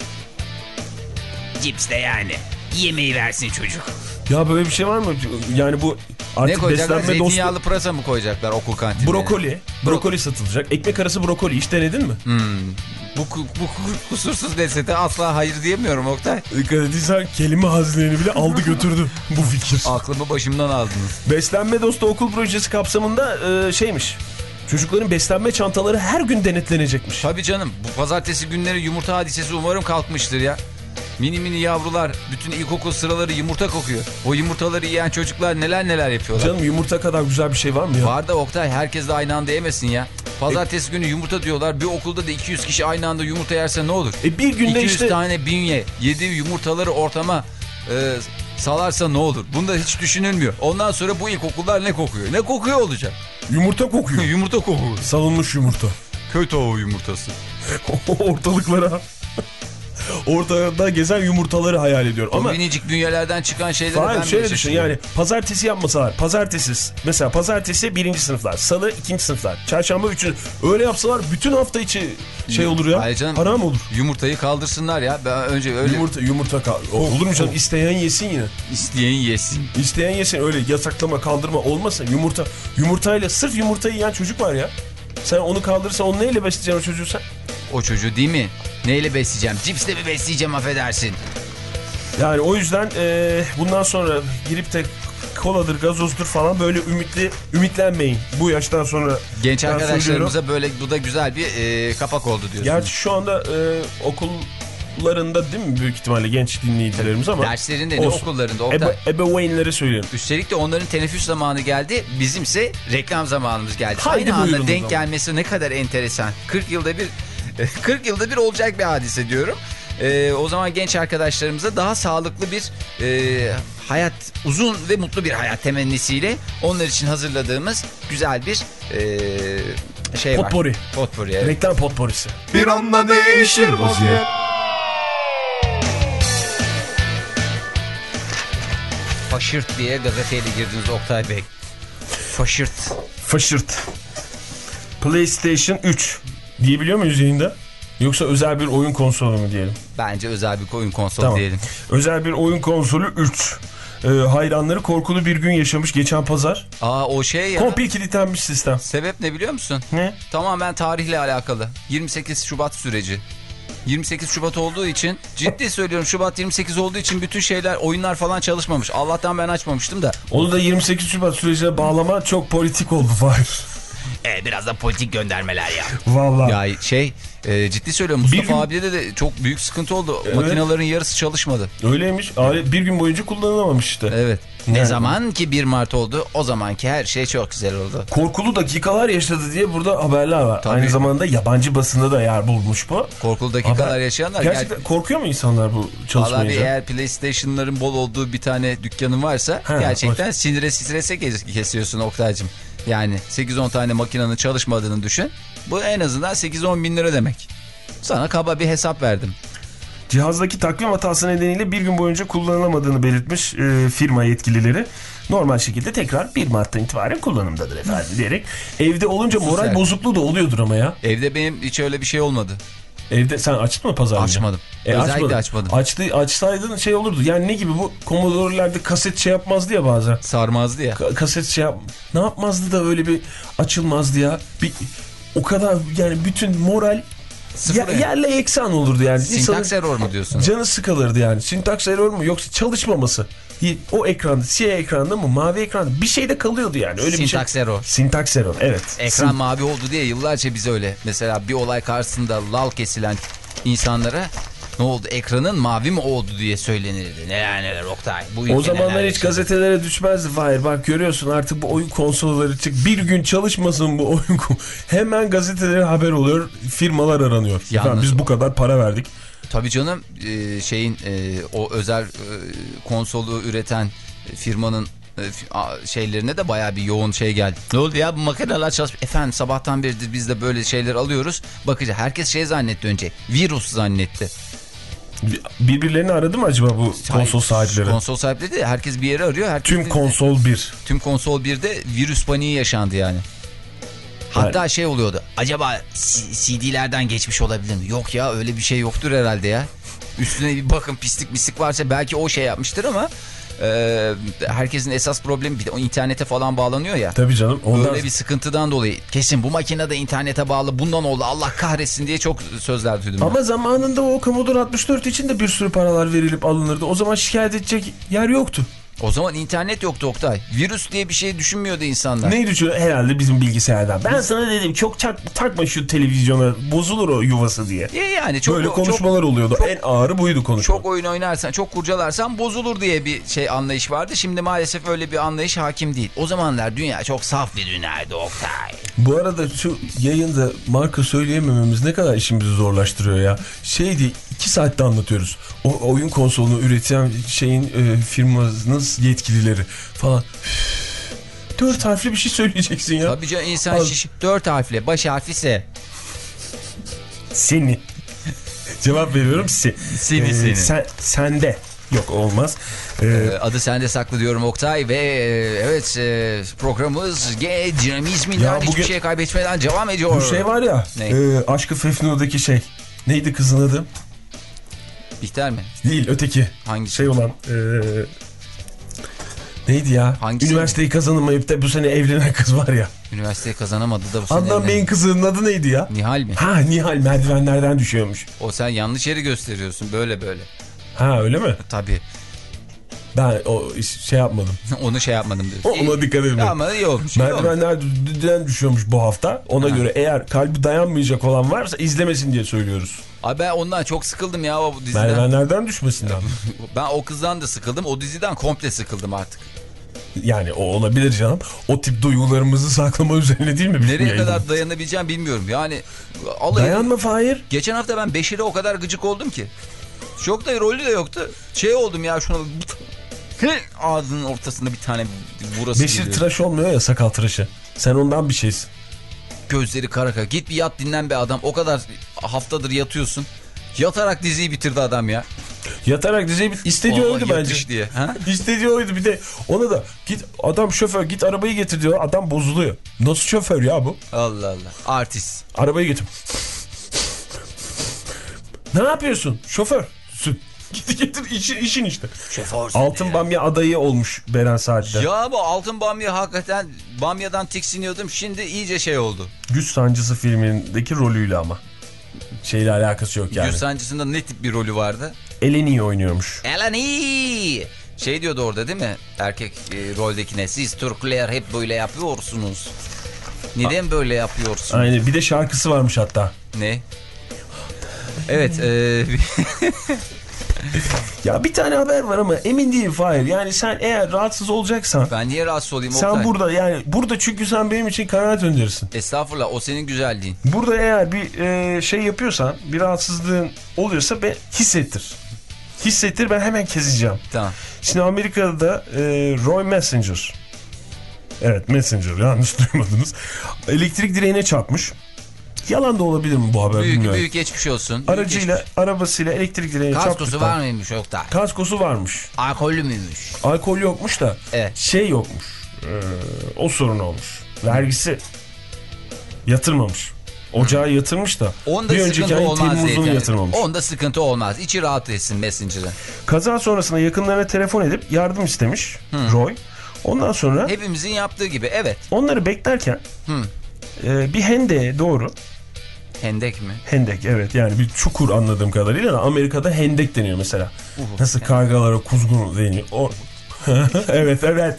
S3: cips de yani. Yemeği versin çocuk.
S4: Ya böyle bir şey var mı? Yani bu
S3: Ne
S4: artık
S3: koyacaklar?
S4: beslenme dostu
S3: Zeytinyağlı pırasa mı koyacaklar okul kantinine?
S4: brokoli. Brokoli satılacak. Ekmek arası brokoli hiç denedin mi?
S3: Hmm. Bu, bu, bu kusursuz lezzete asla hayır diyemiyorum Oktay.
S4: Dikkat ediysen kelime hazinelerini bile aldı götürdü bu fikir.
S3: Aklımı başımdan aldınız.
S4: Beslenme dostu okul projesi kapsamında e, şeymiş. Çocukların beslenme çantaları her gün denetlenecekmiş.
S3: Tabii canım, bu pazartesi günleri yumurta hadisesi umarım kalkmıştır ya. Mini mini yavrular, bütün ilkokul sıraları yumurta kokuyor. O yumurtaları yiyen çocuklar neler neler yapıyorlar.
S4: Canım yumurta kadar güzel bir şey var mı ya?
S3: Var da Oktay, herkes de aynı anda yemesin ya. Pazartesi günü yumurta diyorlar. Bir okulda da iki yüz kişi aynı anda yumurta yerse ne olur?
S4: E bir günde
S3: iki yüz
S4: işte
S3: tane bünye yediği yumurtaları ortama e, salarsa ne olur? Bunda hiç düşünülmüyor. Ondan sonra bu ilkokullar ne kokuyor? Ne kokuyor olacak?
S4: yumurta kokuyor.
S3: Yumurta kokuyor.
S4: Salınmış yumurta.
S3: Köy tavuğu yumurtası.
S4: Ortalıklara ortada gezen yumurtaları hayal ediyorum.
S3: O
S4: Ama
S3: minicik bünyelerden çıkan şeyleri
S4: Hayır,
S3: ben
S4: şöyle
S3: bile
S4: düşün
S3: şaşırıyorum.
S4: yani pazartesi yapmasalar, pazartesi mesela pazartesi birinci sınıflar, salı ikinci sınıflar, çarşamba üçüncü, öyle yapsalar bütün hafta içi şey olur ya,
S3: Hayır canım,
S4: haram olur.
S3: Yumurtayı kaldırsınlar ya. Ben önce öyle
S4: Yumurta yumurta kal olur mu canım, isteyen yesin yine.
S3: isteyen yesin.
S4: İsteyen yesin, öyle yasaklama kaldırma olmasın. Yumurta yumurtayla sırf yumurtayı yiyen çocuk var ya. Sen onu kaldırırsan onu neyle besleyeceksin o çocuğu sen?
S3: O çocuğu değil mi? Neyle besleyeceğim? Cipsle mi besleyeceğim, affedersin?
S4: Yani o yüzden e, bundan sonra girip de koladır, gazozdur falan böyle ümitli ümitlenmeyin. Bu yaştan sonra.
S3: Genç
S4: ben
S3: arkadaşlarımıza
S4: söylüyorum.
S3: böyle, bu da güzel bir e, kapak oldu diyorsun.
S4: Gerçi şu anda e, okullarında değil mi büyük ihtimalle genç dinleyicilerimiz ama.
S3: Derslerinde ne,
S4: olsun.
S3: okullarında. Oktay.
S4: Ebe, ebeveynlere söylüyorum.
S3: Üstelik de onların teneffüs zamanı geldi. Bizimse reklam zamanımız geldi.
S4: Haydi
S3: Aynı
S4: buyurun
S3: anda
S4: o
S3: denk
S4: zaman.
S3: gelmesi ne kadar enteresan. kırk yılda bir kırk yılda bir olacak bir hadise diyorum. Ee, o zaman genç arkadaşlarımıza daha sağlıklı bir e, hayat, uzun ve mutlu bir hayat temennisiyle onlar için hazırladığımız güzel bir e, şey
S4: Potpourri.
S3: var. Potpourri. Evet.
S4: Reklam potporisi.
S2: Bir anda değişir vaziyet.
S3: Faşırt diye gazeteyle girdiniz Oktay Bey. Faşırt.
S4: Faşırt. PlayStation üç Diyebiliyor muyuz yayında? Yoksa özel bir oyun konsolu mu diyelim?
S3: Bence özel bir oyun konsolu
S4: tamam.
S3: diyelim.
S4: Özel bir oyun konsolu üç. Ee, hayranları korkulu bir gün yaşamış geçen pazar.
S3: Aa o şey ya.
S4: Komple kilitlenmiş sistem.
S3: Sebep ne biliyor musun?
S4: Ne?
S3: Tamamen tarihle alakalı. yirmi sekiz Şubat süreci. yirmi sekiz Şubat olduğu için, ciddi söylüyorum, Şubat yirmi sekiz olduğu için bütün şeyler, oyunlar falan çalışmamış. Allah'tan ben açmamıştım da.
S4: Onu da yirmi sekiz Şubat sürecine bağlama çok politik oldu Fahir.
S3: E, biraz da politik göndermeler ya.
S4: Vallahi.
S3: Ya şey, e, ciddi söylüyorum, Mustafa
S4: gün...
S3: abi'de de çok büyük sıkıntı oldu.
S4: Evet.
S3: Makinelerin yarısı çalışmadı.
S4: Öyleymiş. Alet bir gün boyunca kullanılamamış işte.
S3: Evet.
S4: Yani.
S3: Ne zaman ki bir Mart oldu, o zamanki her şey çok güzel oldu.
S4: Korkulu dakikalar yaşadı diye burada haberler var.
S3: Tabii.
S4: Aynı zamanda yabancı basında da yer bulmuş bu.
S3: Korkulu dakikalar
S4: Haber...
S3: yaşayanlar.
S4: Gerçekten ger... korkuyor mu insanlar bu çalışmayınca?
S3: Vallahi eğer PlayStation'ların bol olduğu bir tane dükkanın varsa ha, gerçekten hoş. Sinire strese kesiyorsun Oktay'cığım. Yani sekiz on tane makinenin çalışmadığını düşün. Bu en azından sekiz on bin lira demek. Sana kaba bir hesap verdim.
S4: Cihazdaki takvim hatası nedeniyle bir gün boyunca kullanılamadığını belirtmiş e, firma yetkilileri. Normal şekilde tekrar bir Mart'tan itibaren kullanımdadır efendim diyerek. Evde olunca moral Güzel. bozukluğu da oluyordur ama ya.
S3: Evde benim hiç öyle bir şey olmadı.
S4: Evde sen açtın mı pazar günü?
S3: Açmadım.
S4: E,
S3: Özellikle
S4: açmadım.
S3: açmadım.
S4: Açtı, açsaydın şey olurdu. Yani ne gibi bu Commodore'lerde kaset şey yapmazdı ya bazen.
S3: Sarmazdı ya.
S4: Ka- kaset şey yap... Ne yapmazdı da öyle bir açılmazdı ya. Bir, o kadar yani bütün moral ya, yerle eksan olurdu yani.
S3: Sintaks error mu diyorsun?
S4: Canı sıkılırdı yani. Sintaks error mu yoksa çalışmaması. O ekranda, siyah ekranda mı, mavi ekranda bir şey de kalıyordu yani. Öyle
S3: Sintaks
S4: bir şey.
S3: error.
S4: Sintaks error, evet.
S3: Ekran
S4: Sin-
S3: mavi oldu diye yıllarca biz öyle. Mesela bir olay karşısında lal kesilen insanlara ne oldu, ekranın mavi mi oldu diye söylenirdi. Neler neler Oktay. Bu
S4: o zamanlar hiç gazetelere düşmezdi Fahir. Bak görüyorsun artık bu oyun konsolları çık. Bir gün çalışmasın bu oyun. Hemen gazetelere haber oluyor. Firmalar aranıyor. Efendim, biz bu kadar para verdik.
S3: Tabii canım, şeyin o özel konsolu üreten firmanın şeylerine de bayağı bir yoğun şey geldi. Ne oldu ya, bu makineler çalışmıyor. Efendim sabahtan beridir biz de böyle şeyler alıyoruz. Bakınca herkes şey zannetti önce. Virüs zannetti.
S4: Birbirlerini aradı mı acaba bu konsol sahipleri?
S3: Konsol sahipleri de herkes bir yere arıyor. Herkes
S4: tüm konsol bir.
S3: Tüm konsol birde virüs paniği yaşandı yani. Hatta yani. Şey oluyordu. Acaba C D'lerden geçmiş olabilir mi? Yok ya, öyle bir şey yoktur herhalde ya. Üstüne bir bakın, pislik mislik varsa belki o şey yapmıştır ama e, herkesin esas problemi bir de o internete falan bağlanıyor ya.
S4: Tabii canım. Ondan...
S3: Böyle bir sıkıntıdan dolayı kesin bu makine de internete bağlı, bundan oldu, Allah kahretsin diye çok sözler duydum.
S4: Ama ya. Zamanında o Commodore altmış dört için de bir sürü paralar verilip alınırdı. O zaman şikayet edecek yer yoktu.
S3: O zaman internet yoktu Oktay. Virüs diye bir şey düşünmüyordu insanlar.
S4: Neyi düşünüyor? Herhalde bizim bilgisayardan. Ben sana dedim çok çak, takma şu televizyona, bozulur o yuvası diye.
S3: Ya yani çok,
S4: böyle konuşmalar
S3: çok,
S4: oluyordu.
S3: Çok,
S4: en ağırı buydu konuşma.
S3: Çok oyun oynarsan, çok kurcalarsan bozulur diye bir şey anlayış vardı. Şimdi maalesef öyle bir anlayış hakim değil. O zamanlar dünya çok saf bir dünyaydı Oktay.
S4: Bu arada şu yayında marka söyleyemememiz ne kadar işimizi zorlaştırıyor ya. Şey diye iki saatte anlatıyoruz. O oyun konsolunu üreten şeyin e, firmanın yetkilileri falan. Dört harfli bir şey söyleyeceksin ya.
S3: Tabii canım, insan şiş. Dört harfli. Baş harfi S.
S4: Seni. Cevap veriyorum si.
S3: Seni ee, seni.
S4: Sen, sende. Yok olmaz.
S3: Ee, Adı sende saklı diyorum Oktay ve evet programımız gecemizminden bugün... hiçbir şey kaybetmeden devam ediyor.
S4: Bu şey var ya. E, Aşk-ı Fefnu'daki şey. Neydi kızın adı?
S3: Bihter mi?
S4: Değil, öteki.
S3: Hangisi?
S4: Şey olan. E, neydi ya?
S3: Hangisi?
S4: Üniversiteyi kazanamayıp da bu sene evlenen kız var ya.
S3: Üniversiteyi kazanamadı da bu sene
S4: Adnan Bey'in kızının adı neydi ya?
S3: Nihal mi?
S4: Ha, Nihal merdivenlerden düşüyormuş.
S3: O sen yanlış yeri gösteriyorsun, böyle böyle.
S4: Ha, öyle mi?
S3: Tabii.
S4: Ben o şey yapmadım.
S3: Onu şey yapmadım diyorsun.
S4: Ona dikkat edin.
S3: Ama iyi olmuş.
S4: Merdivenlerden düşüyormuş bu hafta. Ona ha. göre eğer kalbi dayanmayacak olan varsa izlemesin diye söylüyoruz.
S3: Abi ben ondan çok sıkıldım ya o diziden.
S4: Merdivenlerden düşmesinden.
S3: Ben o kızdan da sıkıldım. O diziden komple sıkıldım artık.
S4: Yani o olabilir canım. O tip duygularımızı saklama üzerine değil mi?
S3: Nereye kadar yayında dayanabileceğim bilmiyorum. Yani
S4: alayım. Dayanma Fahir.
S3: Geçen hafta ben Beşir'e o kadar gıcık oldum ki. Çok da rolü de yoktu. Şey oldum ya, şuna ağzının ortasında bir tane burası
S4: Beşir
S3: geliyor.
S4: tıraş olmuyor ya, sakal tıraşı. Sen ondan bir şeysin.
S3: Gözleri kara kara. Git bir yat dinlen be adam. O kadar haftadır yatıyorsun. Yatarak diziyi bitirdi adam ya.
S4: Yatarak diziyi bitirdi. İstediği oydu bence.
S3: Diye. Ha?
S4: İstediği oydu. Bir de ona da git adam şoför, git arabayı getir diyor. Adam bozuluyor. Nasıl şoför ya bu?
S3: Allah Allah. Artist.
S4: Arabayı getir. Ne yapıyorsun? Şoför. Git getir işin, işin işte.
S3: Şoför.
S4: Altın Bamya adayı olmuş Beren Saat'te.
S3: Ya bu Altın Bamya hakikaten Bamya'dan tiksiniyordum. Şimdi iyice şey oldu.
S4: Güç Sancısı filmindeki rolüyle ama. Şeyle alakası yok yani.
S3: Güç Sancısı'nda ne tip bir rolü vardı?
S4: Eleni'yi oynuyormuş.
S3: Eleni! Şey diyordu orada değil mi? Erkek e, roldekine. Siz Türkler hep böyle yapıyorsunuz. Neden böyle yapıyorsunuz?
S4: Aynen, bir de şarkısı varmış hatta.
S3: Ne? Evet. E...
S4: Ya bir tane haber var ama emin değilim Fahir. Yani sen eğer rahatsız olacaksan.
S3: Ben niye rahatsız olayım?
S4: Sen
S3: Oktay?
S4: burada yani burada çünkü sen benim için kanaat önderirsin.
S3: Estağfurullah, o senin güzelliğin.
S4: Burada eğer bir e, şey yapıyorsan, bir rahatsızlığın oluyorsa ben hissettir. Hissettir, ben hemen keseceğim.
S3: Tamam.
S4: Şimdi Amerika'da e, Roy Messenger. Evet, Messenger, yanlış duymadınız. Elektrik direğine çarpmış. Yalan da olabilir mi bu haber,
S3: büyük,
S4: bilmiyorum.
S3: Büyük geçmiş olsun. Büyük
S4: Aracıyla,
S3: geçmiş.
S4: arabasıyla elektrik direğine çarptı.
S3: Kaskosu var mıymış Oktay?
S4: Kaskosu varmış.
S3: Alkollü müymüş?
S4: Alkol yokmuş da
S3: Evet.
S4: şey yokmuş. Ee, o sorun olmuş. Vergisi yatırmamış. Ocağa yatırmış da
S3: Onda
S4: bir önceki
S3: sıkıntı
S4: ayın
S3: olmaz
S4: Temmuz'unu
S3: zaten.
S4: yatırmamış.
S3: Onda sıkıntı olmaz. İçi rahat etsin Messenger'da.
S4: Kaza sonrasında yakınlarına telefon edip yardım istemiş Hı. Roy. Ondan sonra
S3: hepimizin yaptığı gibi, evet.
S4: Onları beklerken e, bir hendeğe doğru.
S3: Hendek mi?
S4: Hendek, evet, yani bir çukur anladığım kadarıyla. Amerika'da hendek deniyor mesela.
S3: Uhud.
S4: Nasıl kargalara kuzgun deniyor. O... evet evet.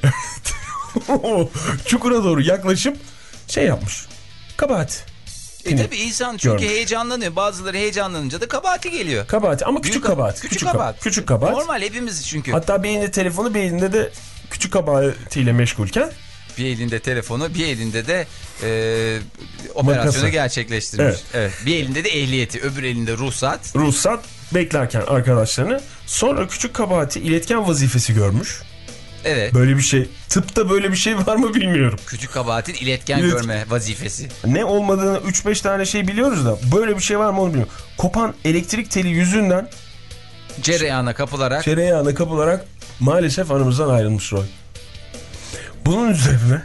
S4: Çukura doğru yaklaşıp şey yapmış. Kabahat.
S3: E tabi insan çünkü görmüş. Heyecanlanıyor. Bazıları heyecanlanınca da kabahati geliyor.
S4: Kabahati ama küçük kabahat.
S3: Küçük,
S4: küçük
S3: kabahat.
S4: Küçük kabahat.
S3: Normal hepimiz çünkü.
S4: Hatta bir elinde telefonu, bir elinde de küçük kabahatiyle meşgulken.
S3: Bir elinde telefonu, bir elinde de e, operasyonu Makası. gerçekleştirmiş.
S4: Evet.
S3: Evet. Bir elinde de ehliyeti, öbür elinde ruhsat.
S4: Ruhsat beklerken arkadaşlarını. Sonra küçük kabahati iletken vazifesi görmüş.
S3: Evet.
S4: Böyle bir şey. Tıpta böyle bir şey var mı bilmiyorum.
S3: Küçük kabahatin iletken İlet... görme vazifesi.
S4: Ne olmadığını üç beş tane şey biliyoruz da böyle bir şey var mı onu bilmiyorum. Kopan elektrik teli yüzünden
S3: cereyana kapılarak
S4: cereyana kapılarak maalesef aramızdan ayrılmış Roy. Bunun üzerine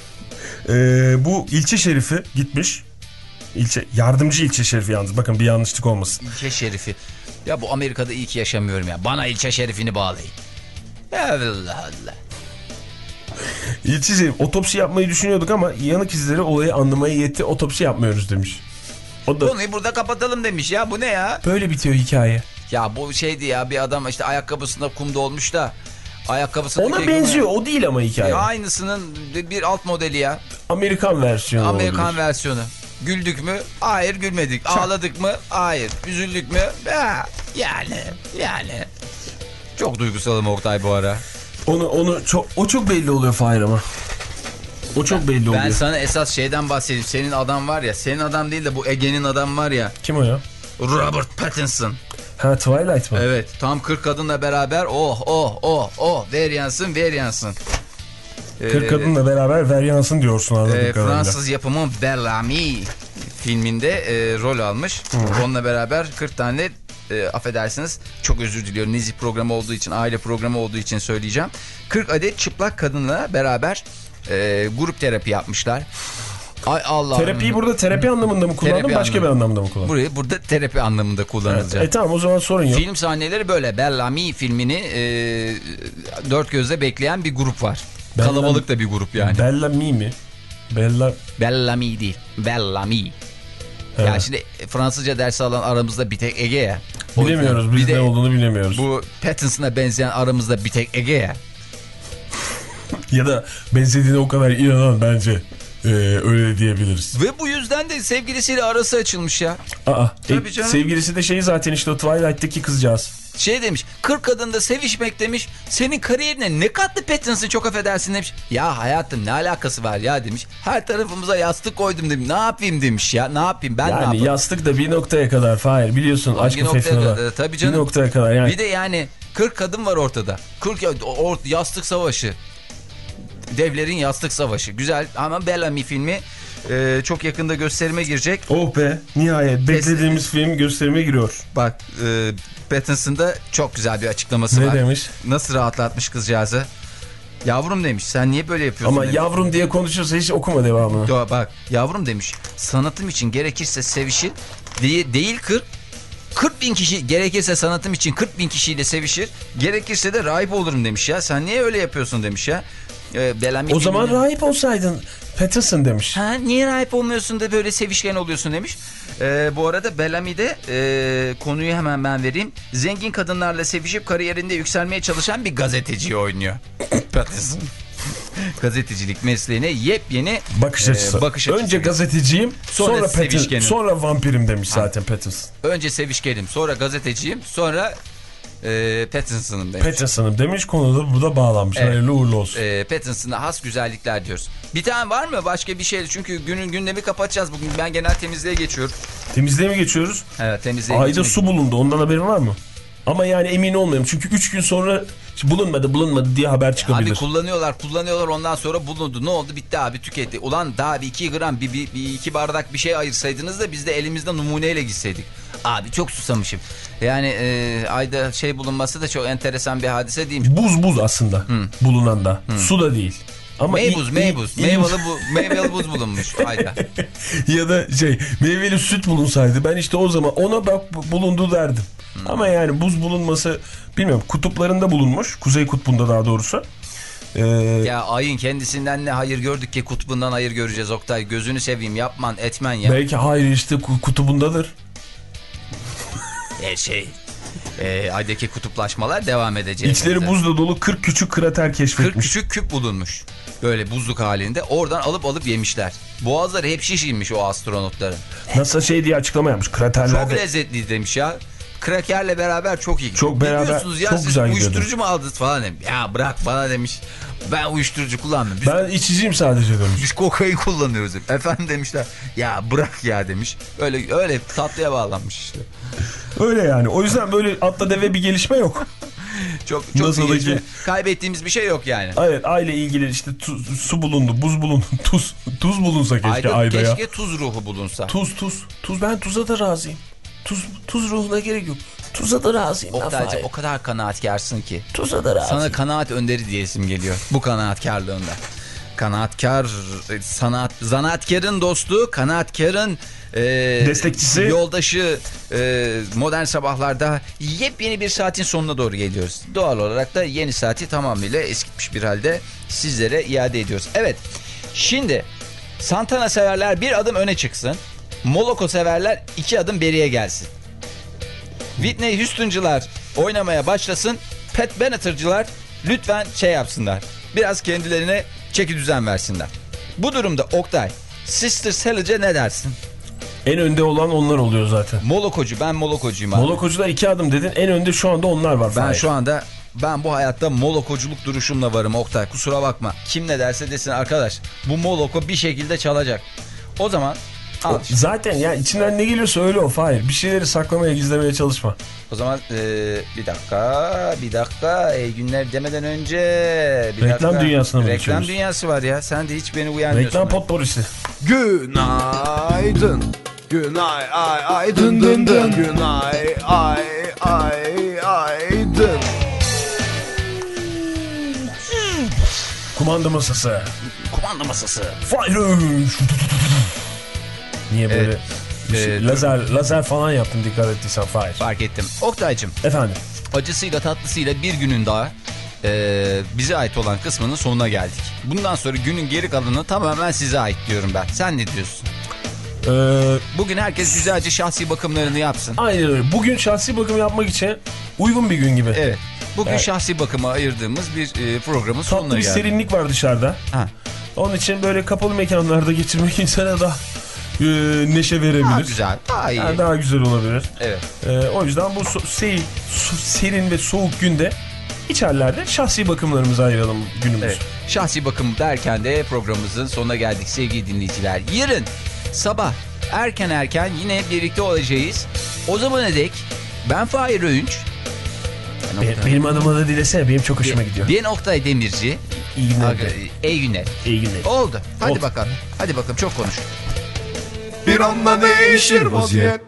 S4: e, bu ilçe şerifi gitmiş. İlçe, yardımcı ilçe şerifi yalnız. Bakın bir yanlışlık olmasın.
S3: İlçe şerifi. Ya bu Amerika'da iyi ki yaşamıyorum ya. Bana ilçe şerifini bağlayın. Allah Allah.
S4: İlçe şerifi, otopsi yapmayı düşünüyorduk ama yanık izleri olayı anlamaya yetti. Otopsi yapmıyoruz demiş. O da...
S3: Konuyu burada kapatalım demiş ya. Bu ne ya?
S4: Böyle bitiyor hikaye.
S3: Ya bu şeydi ya, bir adam işte ayakkabısında kum dolmuş da ayakkabısında
S4: ona benziyor ya. O değil ama hikaye.
S3: Ya aynısının bir alt modeli ya.
S4: Amerikan versiyonu.
S3: Amerikan
S4: olabilir.
S3: versiyonu. Güldük mü? Hayır, gülmedik. Çak. Ağladık mı? Hayır. Üzüldük mü? Ha, yani yani. Çok duygusalım Oktay bu ara.
S4: Onu onu çok o çok belli oluyor Fahir ama. O çok
S3: ben,
S4: belli oluyor.
S3: Ben sana esas şeyden bahsedeyim. Senin adam var ya. Senin adam değil de bu Ege'nin adam var ya.
S4: Kim o ya?
S3: Robert Pattinson.
S4: Ha, Twilight mı?
S3: Evet. Tam kırk kadınla beraber oh oh oh oh ver yansın ver yansın.
S4: kırk ee, kadınla beraber ver yansın diyorsun anladığım
S3: e,
S4: kadarıyla.
S3: Fransız yapımı Bellamy filminde e, rol almış. Hı. Onunla beraber kırk tane e, affedersiniz, çok özür diliyorum, nezih programı olduğu için, aile programı olduğu için söyleyeceğim. kırk adet çıplak kadınla beraber e, grup terapi yapmışlar. Ay Allah.
S4: Terapiyi burada terapi anlamında mı kullandın, başka anlamında. Bir anlamda mı kullandın?
S3: Burayı burada terapi anlamında kullanılacak.
S4: Evet. E tamam, o zaman sorun yok.
S3: Film sahneleri böyle. Bellamy filmini e, dört gözle bekleyen bir grup var. Bellamy. Kalabalık da bir grup yani.
S4: Bellamy mi? Bella...
S3: Bellamy değil. Bellamy. Evet. Yani şimdi Fransızca dersi alan aramızda bir tek Ege ya.
S4: Bilemiyoruz, biz ne olduğunu bilemiyoruz.
S3: Bu Pattinson'a benzeyen aramızda bir tek Ege ya.
S4: Ya da benzediğine o kadar inanan bence. Ee, öyle diyebiliriz.
S3: Ve bu yüzden de sevgilisiyle arası açılmış ya.
S4: Aa, e, sevgilisi de şey zaten işte o Twilight'teki kızcağız.
S3: Şey demiş, kırk kadında sevişmek demiş, senin kariyerine ne kattı Pattinson, çok affedersin demiş. Ya hayatım ne alakası var ya demiş. Her tarafımıza yastık koydum demiş. Ne yapayım demiş ya, ne yapayım ben,
S4: yani
S3: ne yapayım.
S4: Yani yastık da bir noktaya kadar Fahir, biliyorsun aşkı fethiler.
S3: Tabii canım.
S4: Bir noktaya kadar yani.
S3: Bir de yani kırk kadın var ortada. kırk yastık savaşı. Devlerin yastık savaşı. Güzel ama Bellamy filmi e, çok yakında gösterime girecek.
S4: Oh be, nihayet beklediğimiz Kes... film gösterime giriyor.
S3: Bak e, Pattinson'da çok güzel bir açıklaması
S4: ne
S3: var.
S4: Ne demiş?
S3: Nasıl rahatlatmış kızcağızı. Yavrum demiş, sen niye böyle yapıyorsun
S4: ama
S3: demiş.
S4: Yavrum diye konuşursa hiç okuma devamını.
S3: Yo, bak yavrum demiş, sanatım için gerekirse sevişin diye değil kırk. kırk bin kişi gerekirse sanatım için kırk bin kişiyle sevişir. Gerekirse de rahip olurum demiş ya. Sen niye öyle yapıyorsun demiş ya. Ee, Bellamy
S4: O zaman
S3: filminde...
S4: rahip olsaydın Pattinson demiş.
S3: Ha, niye rahip olmuyorsun da böyle sevişken oluyorsun demiş. Ee, bu arada Bellamy'de e, konuyu hemen ben vereyim. Zengin kadınlarla sevişip kariyerinde yükselmeye çalışan bir gazeteciyi oynuyor. Pattinson. Gazetecilik mesleğine yepyeni
S4: bakış açısı.
S3: E, bakış açısı.
S4: Önce gazeteciyim, sonra
S3: sonra,
S4: Pattinson, sonra vampirim demiş zaten Pattinson.
S3: Önce sevişkenim, sonra gazeteciyim, sonra e, Pattinson'ım demiş.
S4: Pattinson'ım demiş, konuda burada bağlanmış. Evet. Hayırlı uğurlu olsun.
S3: E, Pattinson'a has güzellikler diyoruz. Bir tane var mı başka bir şey? Çünkü günün gündemi kapatacağız bugün. Ben genel temizliğe geçiyorum.
S4: Temizliğe mi geçiyoruz?
S3: Evet, temizliğe
S4: Ayda
S3: geçmek.
S4: su bulundu. Ondan haberin var mı? Ama yani emin olmuyorum. Çünkü üç gün sonra bulunmadı bulunmadı diye haber çıkabilir.
S3: Abi kullanıyorlar kullanıyorlar ondan sonra bulundu. Ne oldu? Bitti abi, tüketti. Ulan daha bir iki gram bir, bir, bir iki bardak bir şey ayırsaydınız da biz de elimizde numuneyle gitseydik. Abi çok susamışım. Yani e, ayda şey bulunması da çok enteresan bir hadise değilmiş.
S4: Buz buz aslında Hı. bulunan da. Hı. Su da değil. Ama
S3: meybuz, meybuz. Meyveli, bu, meyveli buz bulunmuş ayda.
S4: Ya da şey, meyveli süt bulunsaydı ben işte o zaman ona bak bulundu derdim. Hmm. Ama yani buz bulunması bilmiyorum, kutuplarında bulunmuş. Kuzey kutbunda daha doğrusu. Ee...
S3: Ya ayın kendisinden ne hayır gördük ki kutbundan hayır göreceğiz Oktay. Gözünü seveyim, yapman etmen ya.
S4: Belki hayır işte kutubundadır.
S3: Her şey. E, aydaki kutuplaşmalar devam edecek.
S4: İçleri buzla dolu kırk küçük krater keşfetmiş.
S3: kırk küçük küp bulunmuş. Böyle buzluk halinde. Oradan alıp alıp yemişler. Boğazları hep şişinmiş o astronotların.
S4: Nasıl şey diye açıklama yapmış. Kraterlerde.
S3: Çok lezzetli demiş ya. Krakerle beraber çok iyi.
S4: Çok beraber.
S3: Ya,
S4: çok güzel
S3: uyuşturucu
S4: gidiyordu.
S3: mu aldınız falan demiş. Ya bırak bana demiş. Ben uyuşturucu kullanmıyorum. Biz,
S4: ben içiciyim sadece demiş.
S3: Biz kokain kullanıyoruz. Efendim demişler. Ya bırak ya demiş. Öyle öyle tatlıya bağlanmış işte.
S4: Öyle yani. O yüzden böyle atla deve bir gelişme yok.
S3: Çok çok bir gelişme. Kaybettiğimiz bir şey yok yani.
S4: Evet, aile ilgili işte tu, su bulundu, buz bulundu, tuz tuz bulunsa keşke ayda, ayda
S3: keşke
S4: ya.
S3: Keşke tuz ruhu bulunsa.
S4: Tuz tuz. Tuz, ben tuza da razıyım. Tuz tuz ruhuna gerek yok. Tuza da razıyım.
S3: Oktaycığım o kadar kanaatkarsın ki.
S4: Tuza da razıyım.
S3: Sana kanaat önderi diyesim geliyor. Bu kanaatkarlığında. Kanaatkar, sanat, zanaatkarın dostu, kanaatkarın e,
S4: destekçisi,
S3: yoldaşı. e, Modern Sabahlar'da yepyeni bir saatin sonuna doğru geliyoruz. Doğal olarak da yeni saati tamamıyla eskitmiş bir halde sizlere iade ediyoruz. Evet, şimdi Santana severler bir adım öne çıksın. Moloko severler iki adım beriye gelsin. Whitney Houston'cılar oynamaya başlasın. Pat Benatar'cılar lütfen şey yapsınlar. Biraz kendilerine çeki düzen versinler. Bu durumda Oktay, Sister Sledge'e ne dersin?
S4: En önde olan onlar oluyor zaten.
S3: Molokocu, ben molokocuyum abi.
S4: Molokocular iki adım dedin, en önde şu anda onlar var.
S3: Ben
S4: Hayır.
S3: şu anda ben bu hayatta molokoculuk duruşumla varım Oktay, kusura bakma. Kim ne derse desin arkadaş, bu moloko bir şekilde çalacak. O zaman al.
S4: Zaten ya içinden ne geliyorsa öyle o Fahir. Bir şeyleri saklamaya, gizlemeye çalışma.
S3: O zaman e, bir dakika, bir dakika. İyi günler demeden önce bir
S4: reklam
S3: dakika.
S4: dünyasına mı
S3: Reklam
S4: geçiyoruz?
S3: dünyası var ya. Sen de hiç beni uyarmıyorsun.
S4: Reklam potporisi.
S1: Günaydın. Günay ay ay dın dın dın. Günay ay ay ay dın.
S4: Kumanda masası.
S3: Kumanda masası.
S4: Fire. Niye böyle
S3: Evet.
S4: bir şey,
S3: Ee,
S4: lazer lazer falan yaptın dikkat ettiysen Fire.
S3: Fark ettim. Oktay'cığım,
S4: Efendim.
S3: acısıyla tatlısıyla bir günün daha e, bize ait olan kısmının sonuna geldik. Bundan sonra günün geri kalanı tamamen size ait diyorum ben. Sen ne diyorsun?
S4: Ee,
S3: Bugün herkes güzelce şahsi bakımlarını yapsın.
S4: aynen öyle. Bugün şahsi bakım yapmak için uygun bir gün gibi.
S3: Evet. Bugün
S4: Evet.
S3: şahsi bakıma ayırdığımız bir e, programın sonuna
S4: Tatlı bir
S3: geldik.
S4: serinlik var dışarıda.
S3: Ha.
S4: Onun için böyle kapalı mekanlarda geçirmek insana daha e, neşe verebilir.
S3: Daha güzel, daha iyi.
S4: Yani daha güzel olabilir.
S3: Evet.
S4: E, o yüzden bu so- sey- so- serin ve soğuk günde içerlerde şahsi bakımlarımızı ayıralım günümüzü.
S3: Evet. Şahsi bakım derken de programımızın sonuna geldik sevgili dinleyiciler. Yarın sabah erken erken yine birlikte olacağız. O zamana dek ben Fahir Öğünç.
S4: Benim, benim adıma da dilesene, benim çok hoşuma gidiyor.
S3: Ben Oktay Demirci.
S4: İyi günler.
S3: İyi günler.
S4: İyi günler.
S3: Oldu. Hadi
S4: Oldu.
S3: bakalım. Hadi bakalım, çok konuş.
S1: Bir anda değişir vaziyet.